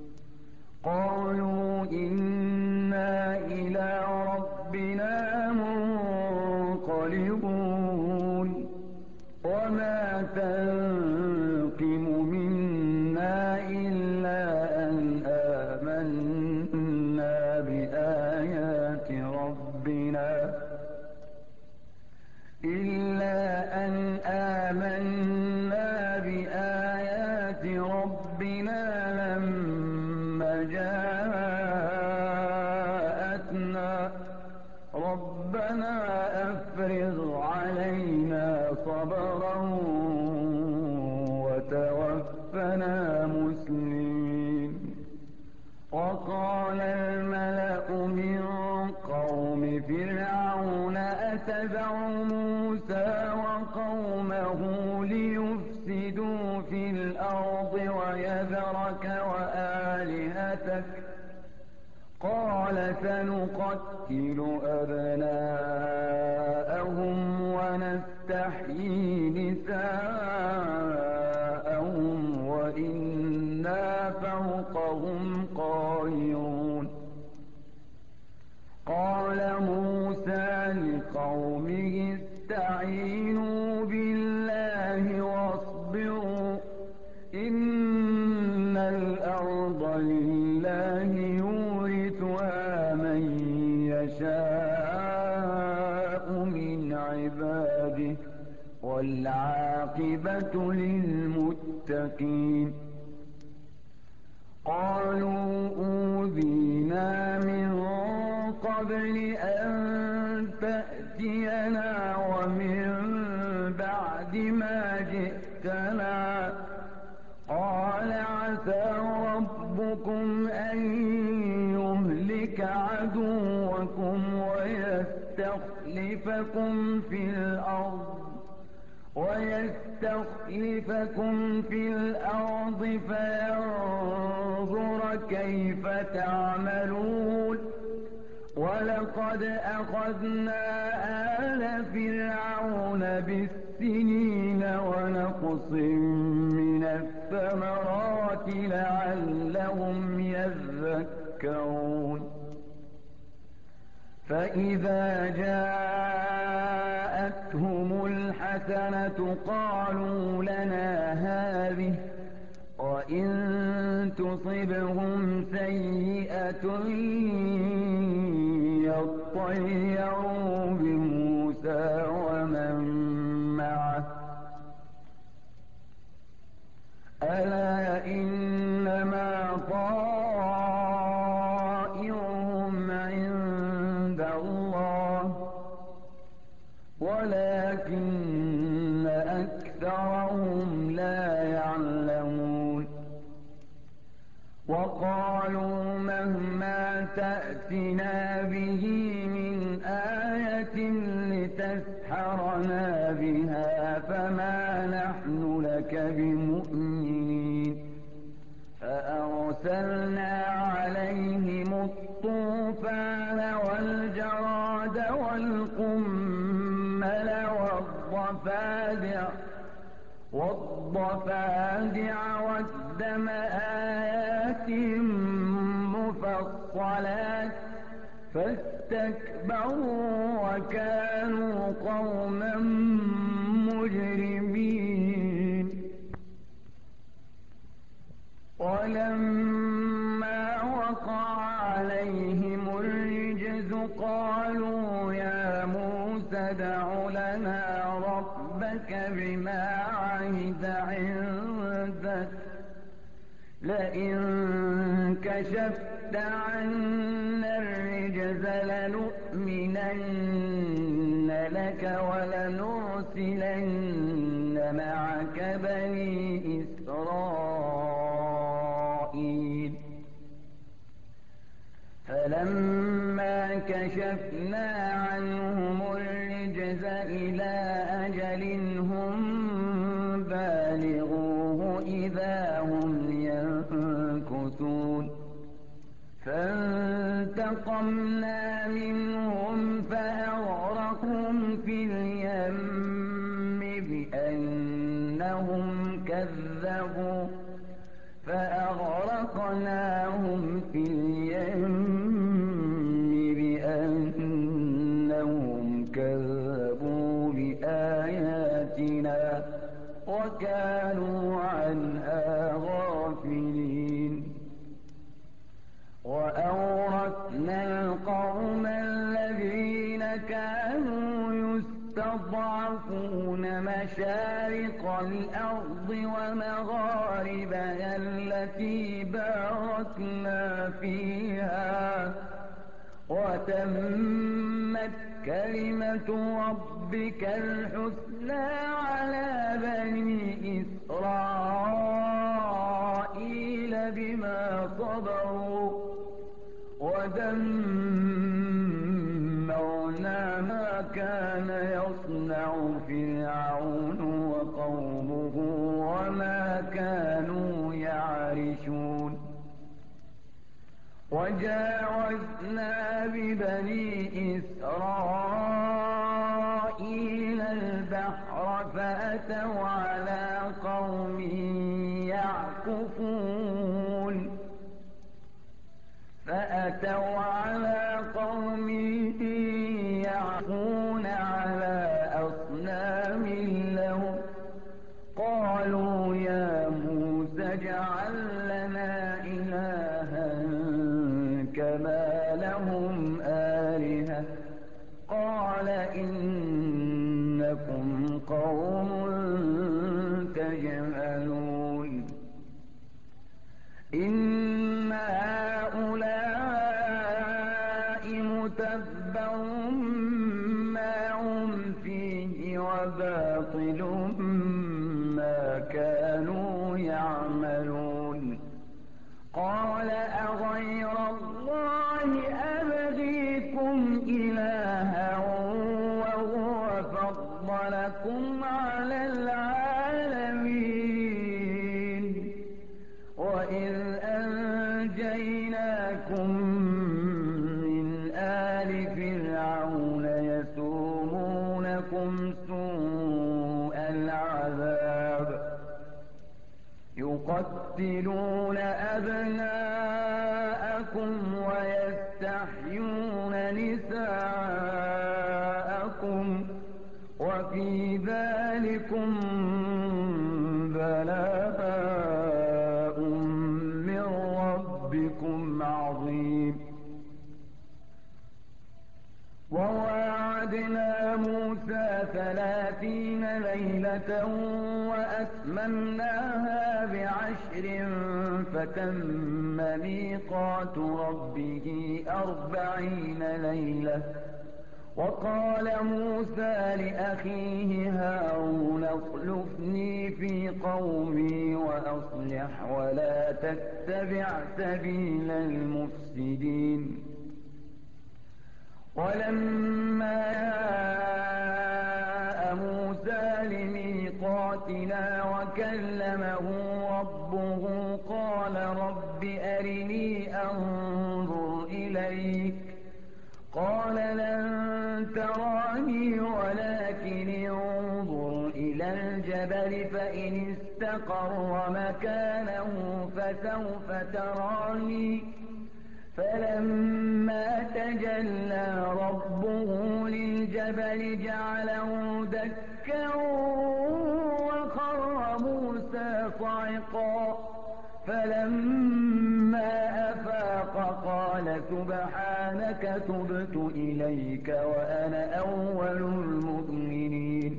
قالوا إنا إلى ربنا منقلبون. وما تنقم منا إلا أن آمنا بآيات ربنا إلا أن آمنا بآيات ربنا لما جاءتنا ربنا أفرغ علينا صبرا وتوفنا مسلمين. وذرك وآلهتك قال سنقتل أبناءهم ونستحيي نساءهم وإنا فوقهم قاهرون قال موسى لقومه استعينوا بالله واصبروا إن الأرض لله يورثها من يشاء من عباده والعاقبة للمتقين قالوا أوذينا من قبل أن تأتينا ومن بعد ما جئتنا قال عسى ربكم أن يهلك عدوكم ويستخلفكم في الأرض ويستخلفكم في الأرض فينظر كيف تعملون ولقد أخذنا آل فرعون بالسنين ونقص من الثمرات لعلهم يذكرون فإذا جاءتهم الحسنة قالوا لنا هذه وإن تصبهم سيئة يطيروا بموسى ومن معه ألا إنما طائرهم عند الله ولكن أكثرهم لا يعلمون وقالوا مهما تأتنا به من آية لتسحرنا بها فما نحن لك بمؤمنين فأرسلنا عليهم الطوفان والجراد والقمل والضفادع والضفادع والدم آيات مفصلات فاستكبروا وكانوا قوما مجرمين ولما وقع عليهم الرجز قالوا يا موسى ادع لنا ربك بما عهد عندك لئن كشفت عنا الرجز لنؤمنن لك ولنرسلن معك بني إسرائيل فلما كشفنا عنهم الرجز إلى أجل هم بالغوه إذا هم ينكثون فانتقمنا منهم فأغرقهم في اليم بأنهم كذبوا فأغرقناهم في اليم بأنهم كذبوا بآياتنا وكانوا عنها غافلين وأورثنا القوم الذين كانوا يستضعفون مشارق الأرض ومغاربها التي باركنا فيها وتمت كلمة ربك الحسنى على بني إسرائيل بما صبروا ودمرنا ما كان يصنع فرعون وقومه وما كانوا يعرفون عايشون. وجاوزنا ببني إسرائيل البحر فأتوا على قوم يعكفون فأتوا على قوم يعكفون على أصنام لهم قالوا يا موسى اجعل لنا إلها كما لهم آلهة قال إنكم قوم تجهلون. إن هؤلاء متبر ما هم فيه وباطل ما كانوا يعملون. قال أغير الله أبغيكم إلها وهو فضلكم على العالمين وإذ أنجيناكم من آل فرعون يسومونكم سوء العذاب يقتلون أبناءكم ويستحيون نساءكم وفي ذلكم بلاء من ربكم عظيم. وواعدنا موسى ثلاثين ليلة وأتممناها بعشر فتم ميقات ربه أربعين ليلة. وقال موسى لأخيه هارون اخلفني في قومي وأصلح ولا تتبع سبيل المفسدين. ولما جاء موسى لميقاتنا وكلمه ربه قال رب أرني أنظر إليك قال لن تراني ولكن انظر إلى الجبل فإن استقر مكانه فسوف تراني. فلما تجلى ربه للجبل جعله دكا وخر موسى صعقا فلما أفاق قال سبحانك تبت إليك وأنا أول المؤمنين.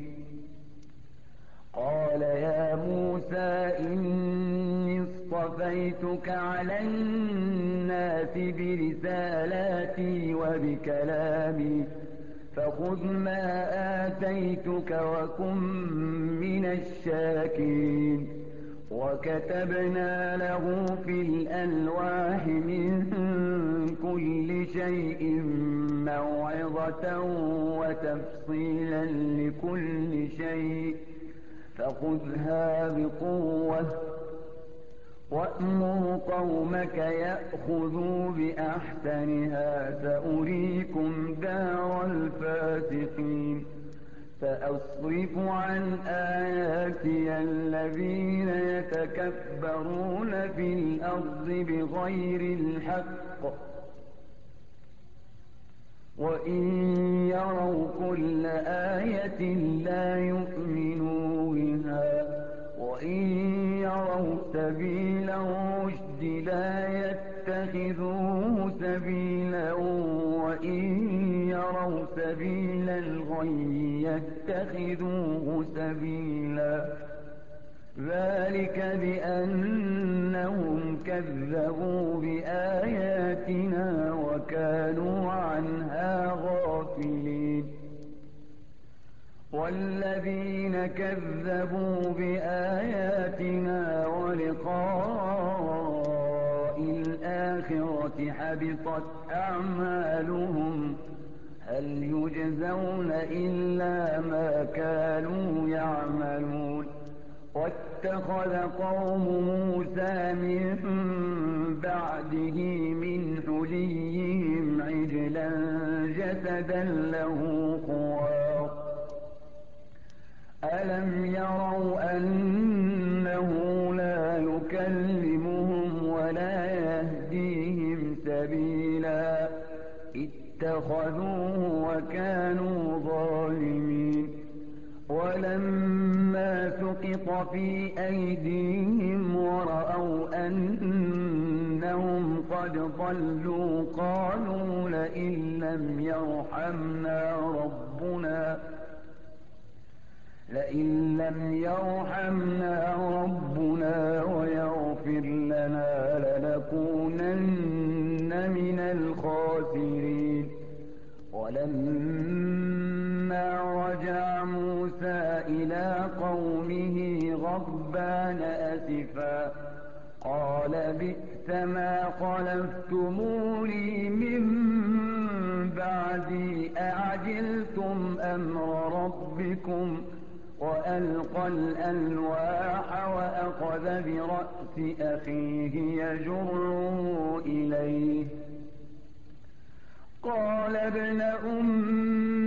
قال يا موسى إني اصطفيتك على الناس برسالاتي وبكلامي فخذ ما آتيتك وكن من الشاكرين. وكتبنا له في الألواح من كل شيء موعظة وتفصيلا لكل شيء فخذها بقوة وأمر قومك يأخذوا بأحسنها سأريكم دار الفاسقين. سأصرف عن آياتي الذين يتكبرون في الأرض بغير الحق وإن يروا كل آية لا يؤمنوا بها وإن يروا سبيل الرشد لا يتخذوه سبيلا وإن يروا سبيل الغي يتخذوه سبيلا. ذلك بأنهم كذبوا بآياتنا وكانوا عنها غافلين. والذين كذبوا بآياتنا ولقاء الآخرة حبطت أعمالهم هل يجزون إلا ما كانوا يعملون. واتخذ قوم موسى من بعده من حليهم عجلا جسدا له خوار ألم يروا أنه لا يكلمهم ولا يهديهم سبيلا اتخذوه وكانوا ظالمين ولما سقط في أيديهم ورأوا أنهم قد ضلوا قالوا لئن لم يرحمنا ربنا لئن لم يرحمنا ربنا ويغفر لنا لنكونن من الخاسرين ولما رجع موسى إلى قومه غضبان أسفا قال بئس ما خلفتموني من بعدي أعجلتم أمر ربكم وألقى الألواح وأخذ برأس أخيه يجره إليه قال ابن أم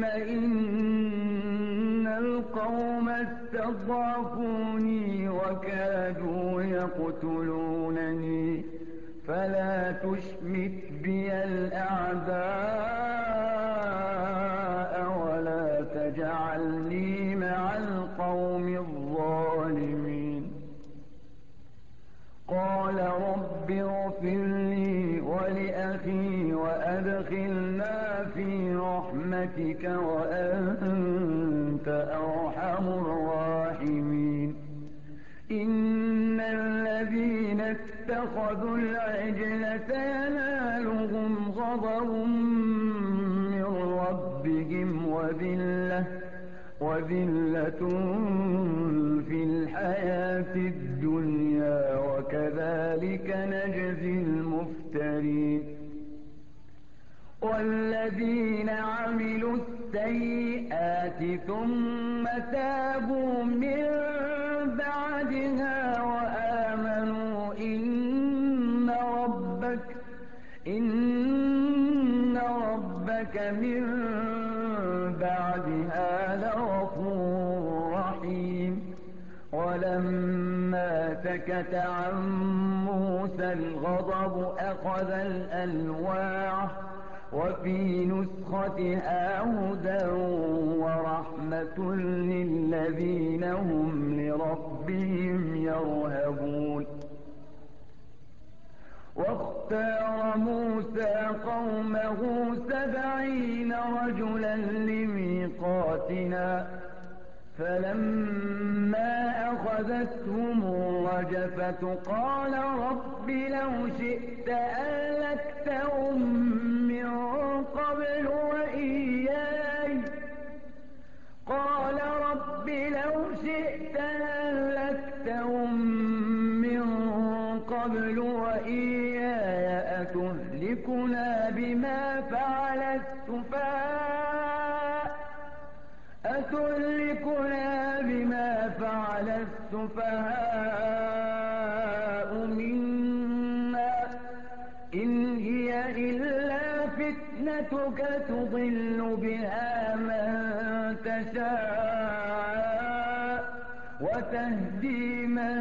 إن القوم استضعفوني وكادوا يقتلونني فلا تشمت بي الأعداء ولا تجعلني مع القوم الظالمين قال رب اغفر لي ولأخي وأدخلنا في رحمتك وأنت أرحم الراحمين إن الذين اتخذوا العجل سينالهم غضب من ربهم وذلة وذلة في الحياة الدنيا وكذلك نجزي المفترين والذين عملوا السيئات ثم تابوا من بعدها وآمنوا إن ربك إن ربك من بعدها لغفور رحيم ولما سكت عن موسى الغضب أخذ الألواح وفي نسختها هدى ورحمة للذين هم لربهم يرهبون واختار موسى قومه سبعين رجلا لميقاتنا فلما أخذتهم الرجفة قال رب لو شئت أهلكتهم من قبل وإياي قال رب لو شئت أهلكتهم من قبل وإياي أتهلكنا بما فعل السفهاء أتهلكنا بما فعل السفهاء منا إن هي إلا فتنتك تضل بها من تشاء وتهدي من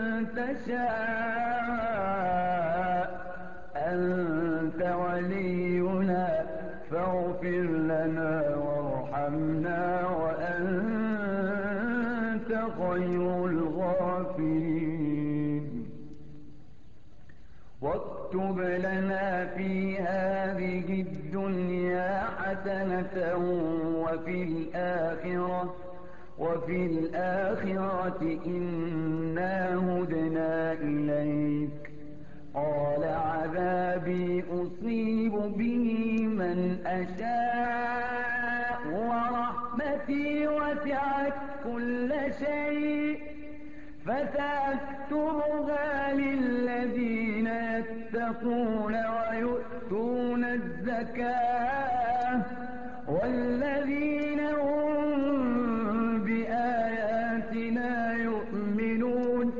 تشاء أنت ولينا فاغفر لنا وارحمنا وأنت خير الغافرين واكتب لنا في هذه الدنيا حسنة وفي الآخرة وفي الآخرة إنا هدنا إليك قال عذابي أصيب به من أشاء ورحمتي وسعت كل شيء فسأكتبها للذين يتقون ويؤتون الزكاة والذين هم بآياتنا يؤمنون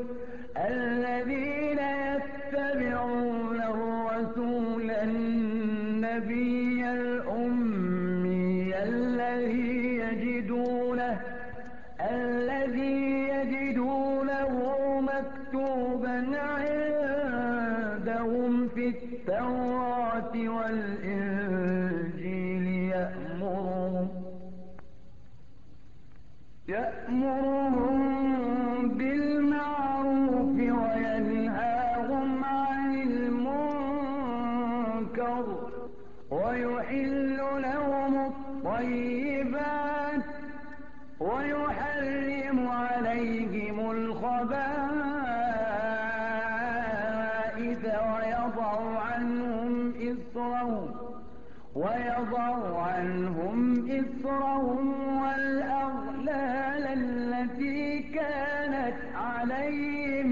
في التوراة والإنجيل يأمرهم يأمرهم بالمعروف وينهاهم عن المنكر ويحل لهم الطيبات ويحرم عليهم الخبائث ويضع عنهم إصرهم ويضع عنهم إصرهم والأغلال التي كانت عليهم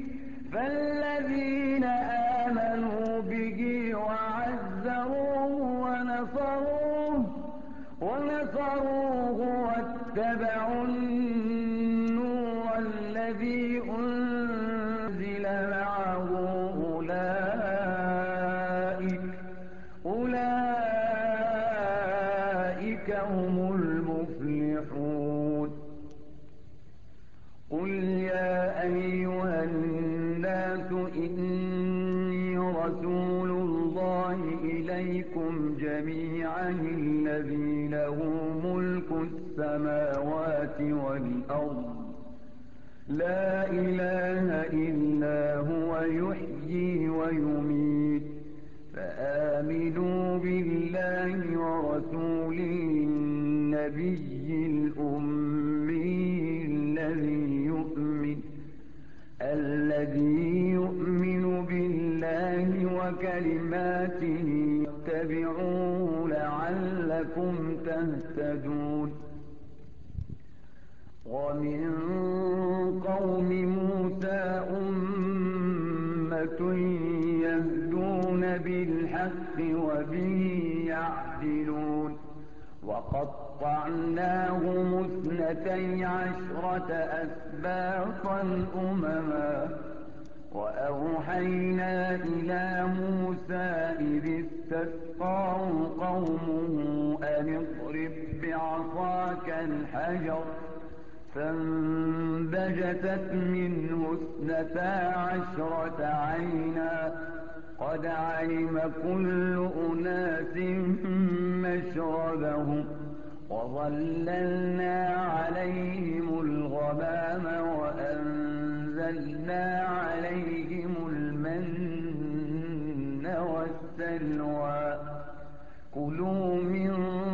فالذين آمنوا به وعزروه ونصروه ونصروه واتبعوا النور الذي أنزل معه أولئك أولئك هم المفلحون. قل يا أيها الناس إني رسول الله إليكم جميعا الذي له ملك السماوات والأرض لا إله إلا هو يحيي ويميت فآمنوا بالله ورسوله النبي الأمي الذي يؤمن الذي يؤمن بالله وكلماته اتبعوه لعلكم تهتدون. ومن قوم موسى أمة يهدون بالحق وبه يعدلون وقطعناهم اثنتي عشرة أسباطا أمما وأوحينا إلى موسى إذ استسقاه قومه أن اضرب بعصاك الحجر فانبجست منه اثنتا عشرة عينا قد علم كل أناس مشربهم وظللنا عليهم الغمام وأنزلنا عليهم المن والسلوى كلوا من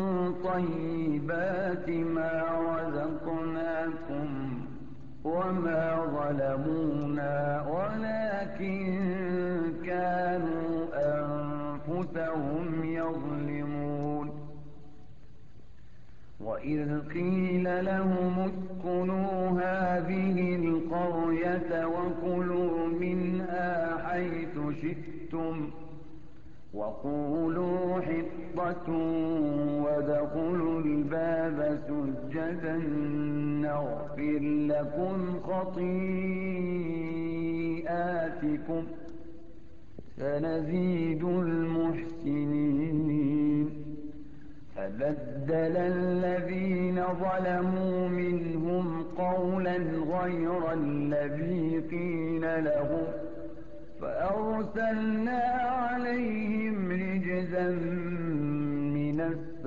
طيبات ما رزقناكم وما ظلمونا ولكن كانوا أنفسهم يظلمون. وإذ قيل لهم اسكنوا هذه القرية وكلوا منها حيث شئتم وقولوا حطة وادخلوا الباب سجدا نغفر لكم خطيئاتكم سنزيد المحسنين. فبدل الذين ظلموا منهم قولا غير الذي قيل لهم فأرسلنا عليهم رجزا من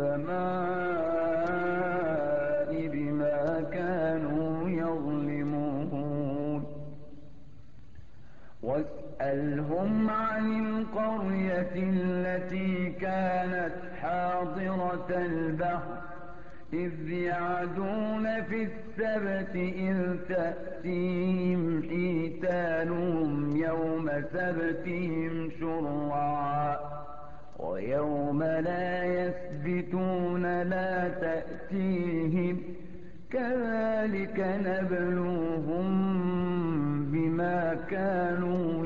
السماء بما كانوا يظلمون. واسألهم عن القرية التي كانت حاضرة البحر إذ يعدون في السبت إذ تأتيهم حيتانهم يوم سبتهم شرعا ويوم لا يسبتون لا تأتيهم كذلك نبلوهم بما كانوا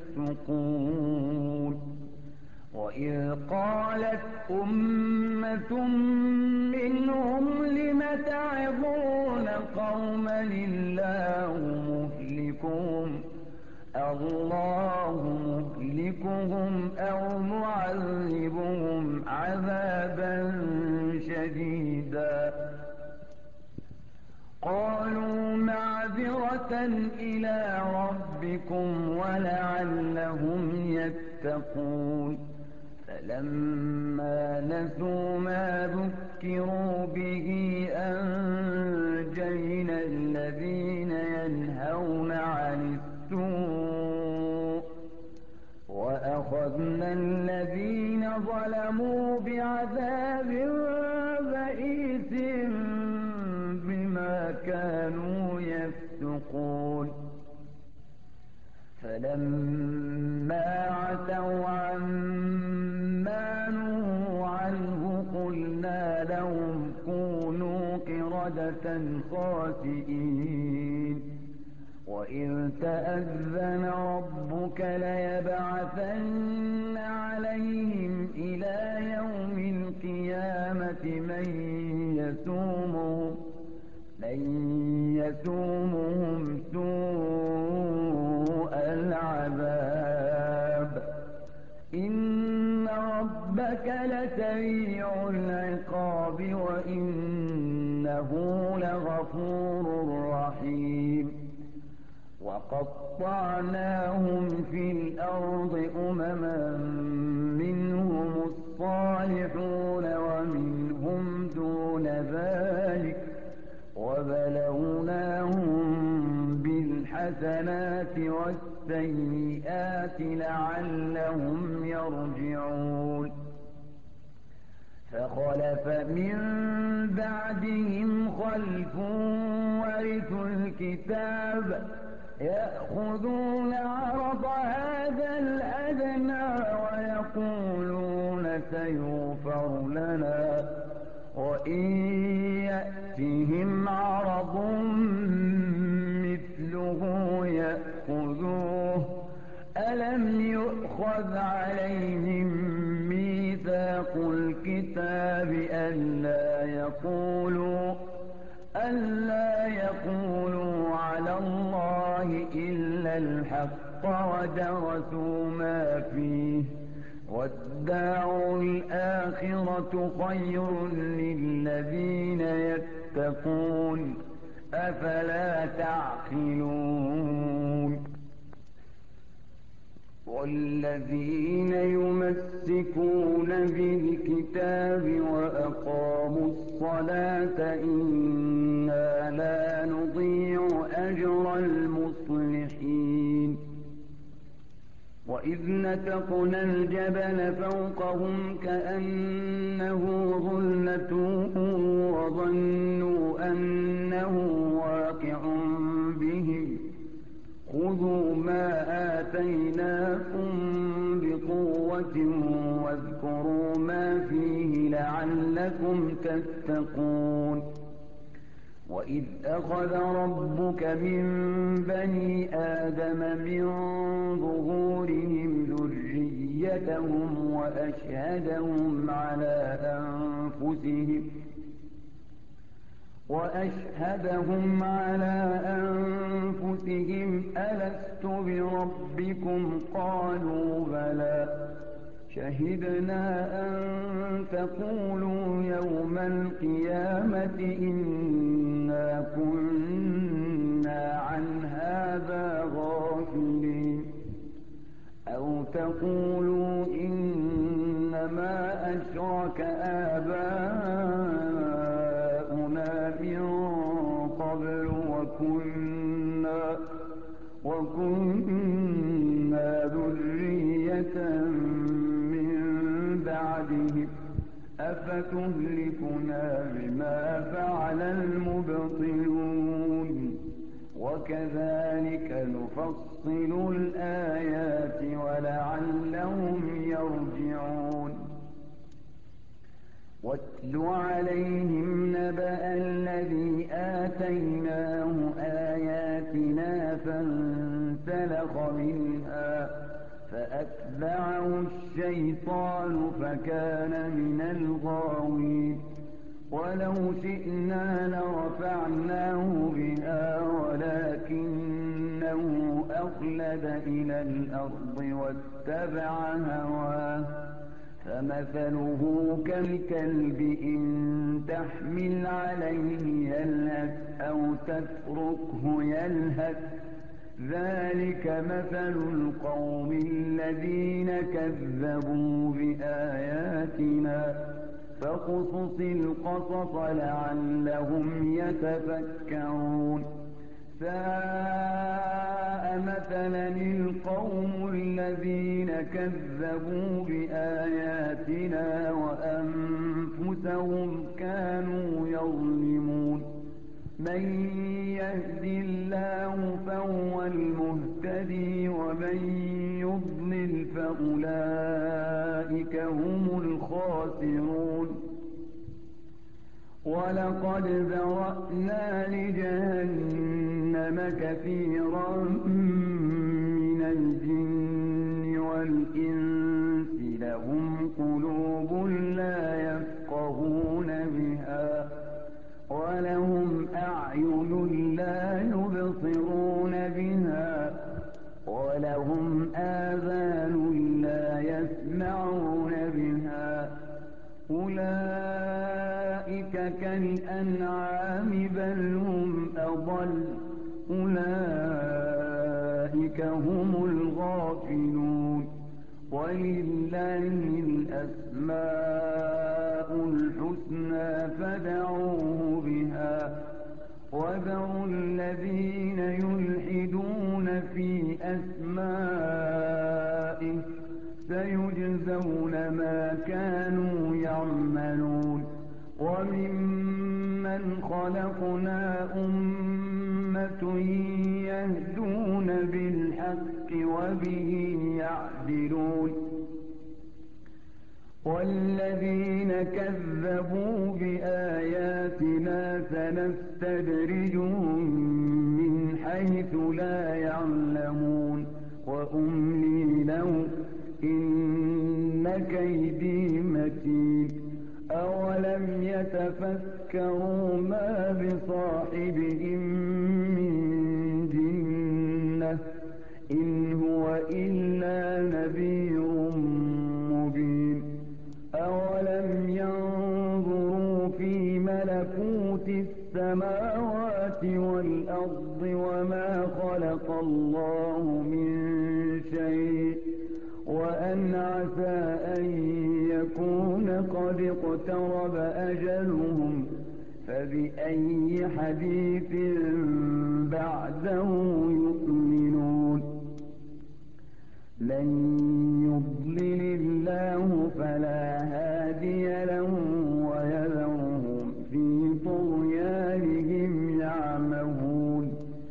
يفسقون. وإذ قالت أمة منهم لم تعظون قوما الله مهلكهم الله مهلكهم أو معذبهم عذابا شديدا قالوا معذرة إلى ربكم ولعلهم يتقون فلما نسوا ما ذكروا به أنجينا الذين ينهون عن السوء وأخذنا الذين ظلموا بعذاب بئيس بما كانوا يفسقون فلما عتوا عما نهوا عنه قلنا لهم كونوا قردة خاسئين وإذ تأذن ربك ليبعثن عليهم إلى يوم القيامة من يسومهم من يسومهم سوء العذاب إن ربك لسريع العقاب وإنه لغفور رحيم وقطعناهم في الأرض أمما منهم الصالحون ومنهم دون ذلك وبلوناهم بالحسنات والسيئات لعلهم يرجعون فخلف من بعدهم خلف ورثوا الكتاب يأخذون عرض هذا الأدنى ويقولون سيغفر لنا وإن يأتهم عرض مثله يأخذوه ألم يؤخذ عليهم ميثاق الكتاب ألا يقولوا ألا يقولوا على الله إلا الحق ودرسوا ما فيه والدار الآخرة خير للذين يتقون أفلا تعقلون والذين يمسكون بالكتاب وأقاموا الصلاة إنا لا نضيع أجر المصلحين وإذ نتقنا الجبل فوقهم كأنه ظلة وظنوا أنه واقع بهم خذوا ما آتيناكم بقوة واذكروا ما فيه لعلكم تتقون وإذ أخذ ربك من بني آدم من ظهورهم ذريتهم وأشهدهم على أنفسهم وأشهدهم على أنفسهم ألست بربكم قالوا بلى شهدنا أن تقولوا يوم القيامة إنا كنا عن هذا غافلين أو تقولوا إنما أشرك آباؤنا من قبل وكنا وكنا ذرية من بعدهم أفتهلكنا بما فعل المبطلون وكذلك نفصل الآيات ولعلهم يرجعون واتل عليهم نبأ الذي آتيناه آياتنا فانسلخ منها فأتبعه الشيطان فكان من الغاوين ولو شئنا لرفعناه بها ولكنه أخلد إلى الأرض واتبع هواه فمثله كالكلب إن تحمل عليه يلهث أو تتركه يلهث ذلك مثل القوم الذين كذبوا بآياتنا فاقصص القصص لعلهم يتفكرون ساء مثلا القوم الذين كذبوا بآياتنا وأنفسهم كانوا يظلمون من يهد الله فهو المهتدي ومن يضلل فأولئك هم الخاسرون ولقد ذرأنا لجهنم كثيرا من الجن والإنس لهم قلوب لا يفقهون بها ولهم أعين لا يبصرون بها ولهم آذان لا يسمعون بها أولئك كالأنعام بل هم أضل أولئك هم الغافلون ولله الأسماء الحسنى فادعوه بها وذروا الذين يلحدون في أسمائه سيجزون ما كانوا يعملون وممن خلقنا أمة يهدون بالحق وبه يعدلون والذين كذبوا بآياتنا سنستدرجهم من حيث لا يعلمون وأملي لهم إن كيدي متين أولم يتفكروا ما بصاحبهم من جنة إن هو إلا نذير مبين أولم ينظروا في ملكوت السماوات والأرض وما خلق الله من شيء وأن عسى أن يكون قد اقترب أجلهم فبأي حديث بعده يؤمنون من يضلل الله فلا هادي له ويذرهم في طغيانهم يعمهون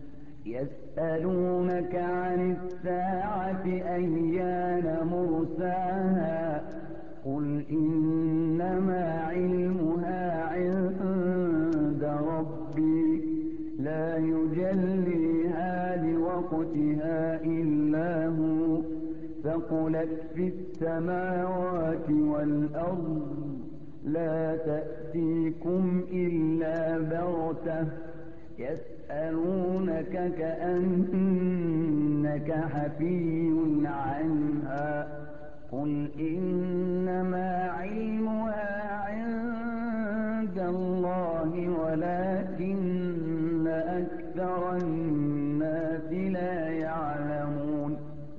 يسألونك عن الساعة أيان مرساها قل إنما علمها عند ربي لا يجليها لوقتها إلا هو ثقلت في السماوات والأرض لا تأتيكم إلا بغتة يسألونك كأنك حفي عنها قل إنما علمها عند الله ولكن أكثر الناس لا يعلمون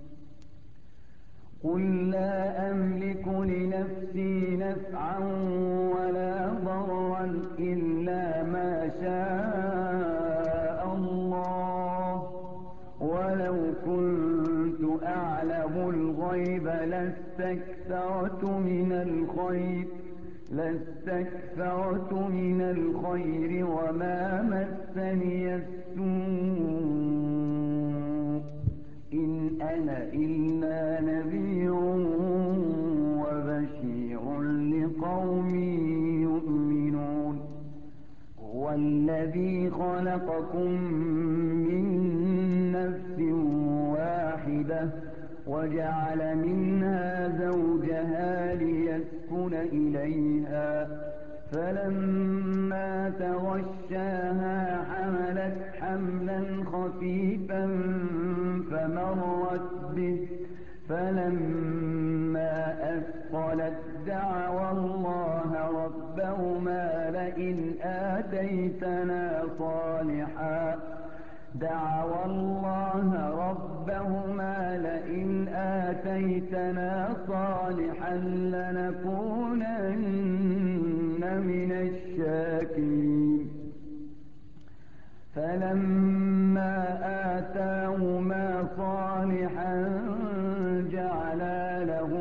قل لا أملك لنفسي نفعا ولا ضرا إلا ما شاء الله ولو كنت أعلم الغيب لاستكثرت من الخير لاستكثرت من الخير وما مسني السوء إن أنا إلا نذير وبشير لقوم يؤمنون هو الذي خلقكم من نفس واحدة وجعل منها زوجها ليسكن إليها فلما تغشاها حملت حملا خفيفا فمرت به فلما أثقلت دعوى الله ربهما لئن آتيتنا صالحا دعوا الله ربهما لئن آتيتنا صالحا لنكونن من الشاكرين فلما آتاهما صالحا جعلا له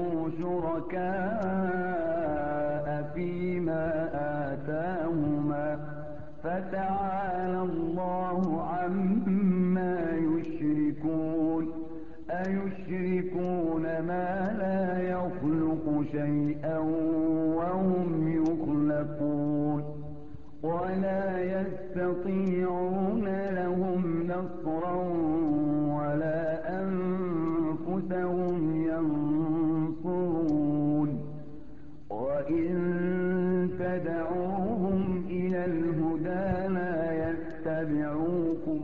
شركاء فيما آتاهما فتعالى الله عما يشركون أيشركون ما لا يخلق شيئا وهم يخلقون ولا يستطيعون لهم نصرا ولا أنفسهم ينصرون وإن تدعوهم إلى الهدى لا يتبعوكم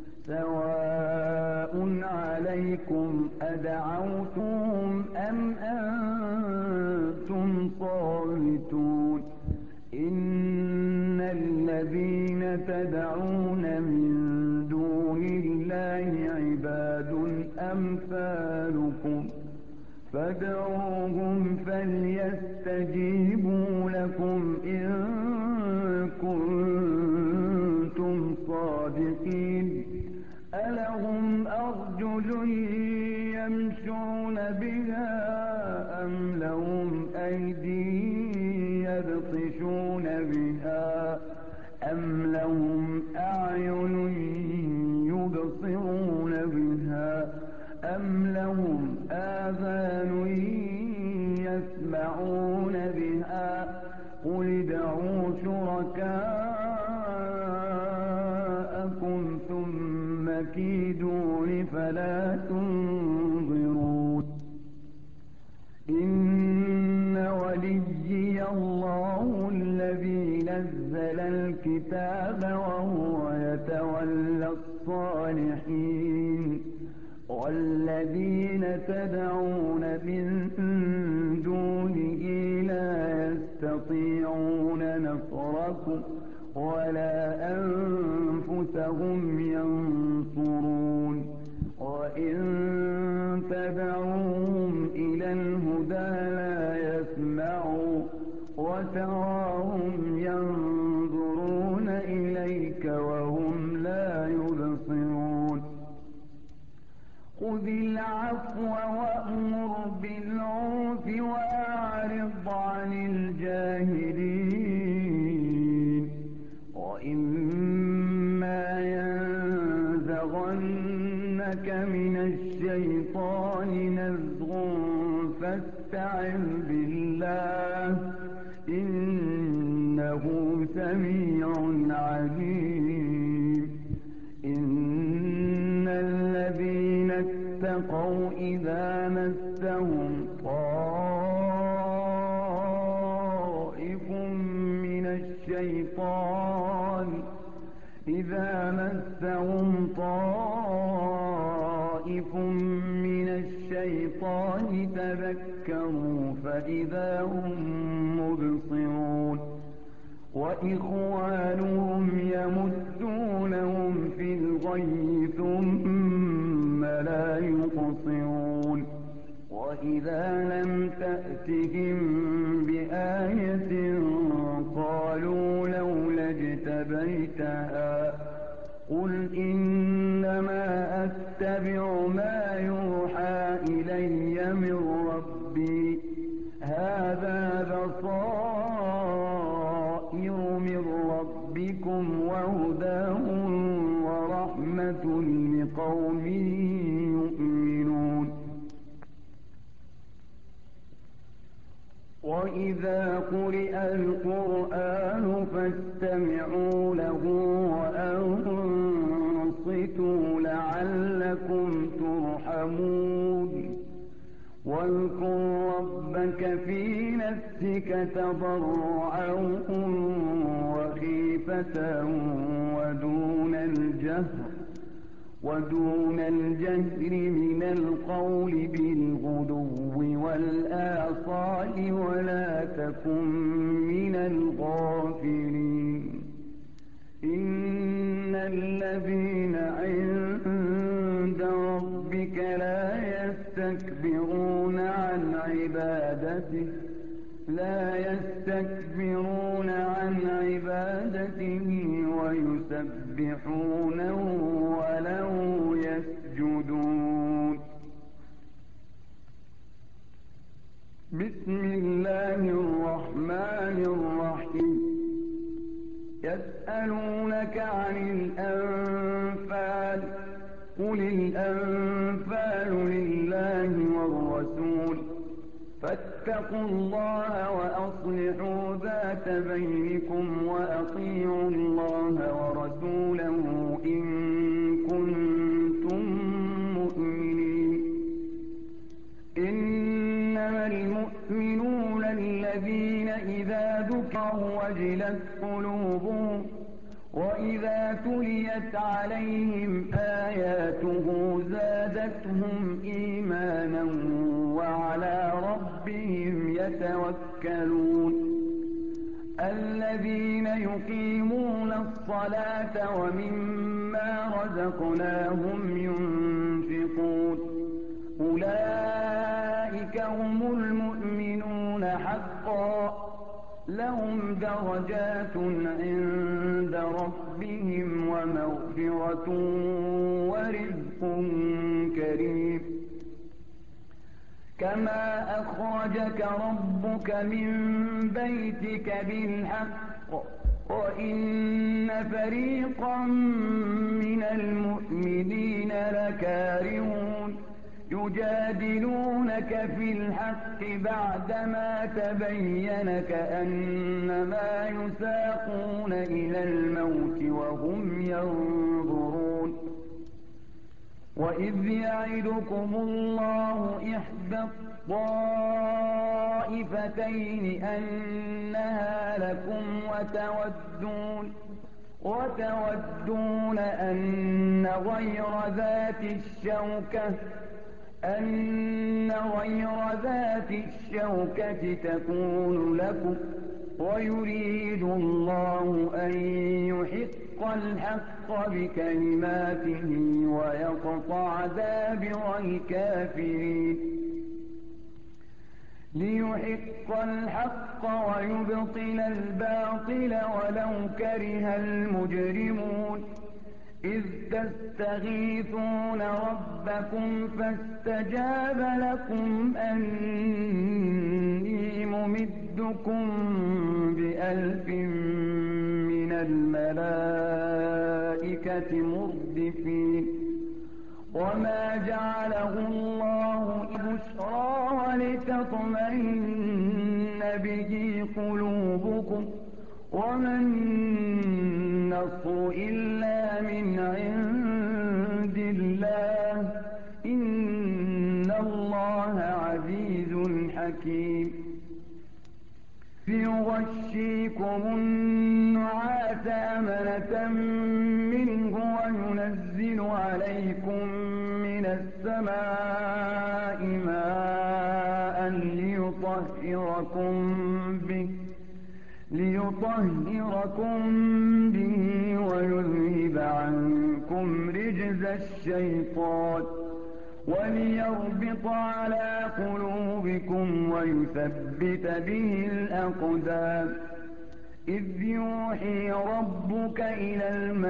سواء عليكم أدعوتم أم أنتم صامتون إن الذين تدعون من دون الله عباد أمثالكم فادعوهم فليستجيبوا لكم إن كنتم صادقين ألهم أرجل يمشون بها أم لهم أيدي يبطشون بها أم لهم أعين يبصرون بها أم لهم آذان يسمعون بها قل ادعوا شركاءكم ثم كيدون فلا تنظرون إن وليي الله الذي نزل الكتاب وهو يتولى الصالحين والذين تدعون من دونه لا يستطيعون نصركم ولا أنفسهم ينصرون وإن تدعوهم إلى الهدى لا يسمعوا وتراهم ينظرون إليك وهم لا يبصرون خذ العفو وأمر بالعرف وأعرض عن الجاهلين وإما ينزغنك من الشيطان نزغ فاستعذ بالله إنه سميع عليم إن الذين اتقوا إذا مسهم طائف من الشيطان إذا مسهم طائف من الشيطان تذكروا فإذا هم مبصرون وإخوانهم يمدونهم في الغي ثم لا يقصرون وإذا لم تأتهم بآية قالوا لولا اجتبيتها قل إنما أتبع ما يوحى إلي من ربي هذا بصائر من ربكم وهدى ورحمة لقوم يؤمنون وإذا قرئ القرآن فاستمعوا له وأنصتوا لعلكم ترحمون واذكر ربك في نفسك تضرعا وخيفة ودون الجهر ودون الجهر من القول بالغدو والآصال ولا تكن من الغافلين إن الذين عند عبادته لا يستكبرون عن عبادته ويسبحونه وله يسجدون. بسم الله الرحمن الرحيم. يسألونك عن الأنفال قل الأنفال لله والرسول فاتقوا الله وأصلحوا ذات بينكم وأطيعوا الله ورسوله إن كنتم مؤمنين. إنما المؤمنون الذين إذا ذكروا وجلت قلوبهم وإذا تليت عليهم آياته زادتهم إيمانا وعلى ربهم يتوكلون. الذين يقيمون الصلاة ومما رزقناهم ينفقون أولئك هم المؤمنون حقا لهم درجات عند ربهم ومغفرة ورزق كريم. كما أخرجك ربك من بيتك بالحق وإن فريقا من المؤمنين لكارهون يجادلونك في الحق بعدما تبين كأنما يساقون إلى الموت وهم ينظرون. وإذ يعدكم الله إحدى الطائفتين أنها لكم وتودون وتودون أن غير ذات الشوكة أن غير ذات الشوكة تكون لكم ويريد الله أن يحق الحق بكلماته ويقطع دابر الكافرين. ليحق الحق ويبطل الباطل ولو كره المجرمون. إذ تستغيثون ربكم فاستجاب لكم أني ممدكم بألف من الملائكة مردفين. وما جعله الله بشرى ولتطمئن به قلوبكم وما النصر إلا من عند الله إن الله عزيز حكيم. ليغشيكم النعاس أمنة منه وينزل عليكم من السماء ماء ليطهركم به ليطهركم به ويذهب عنكم رجز الشيطان وليربط على قلوبكم ويثبت به الأقدام. إذ يوحي ربك إلى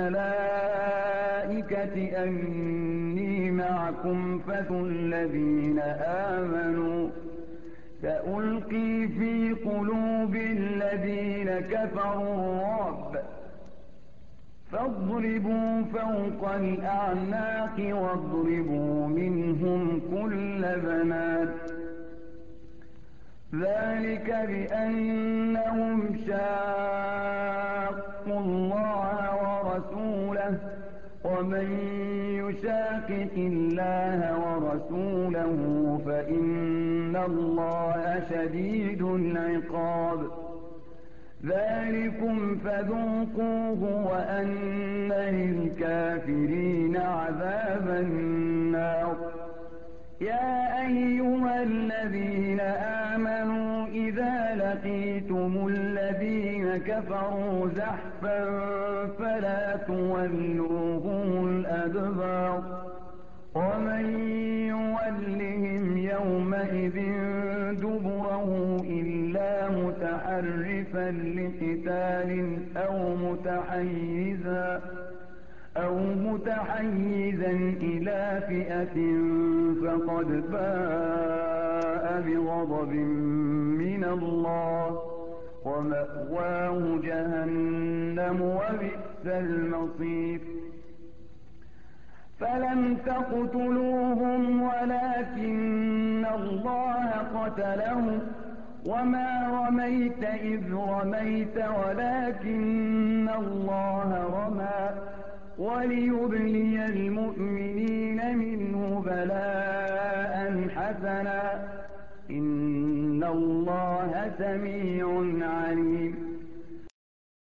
الملائكة أني معكم فاثبتوا الذين آمنوا سألقي في قلوب الذين كفروا الرعب فاضربوا فوق الأعناق واضربوا منهم كل بنان. ذلك بأنهم شاقوا الله ورسوله ومن يشاقق الله ورسوله فإن الله شديد العقاب. ذلكم فذوقوه وأن للكافرين عذاب النار. يا أيها الذين آمنوا إذا لقيتم الذين كفروا زحفا فلا تولوهم الأدبار ومن يولهم يومئذ متحرفا لقتال أو متحيزا أو متحيزا إلى فئة فقد باء بغضب من الله ومأواه جهنم وبئس المصير. فلم تقتلوهم ولكن الله قتلهم وما رميت إذ رميت ولكن الله رمى وليبلي المؤمنين منه بلاء حسنا إن الله سميع عليم.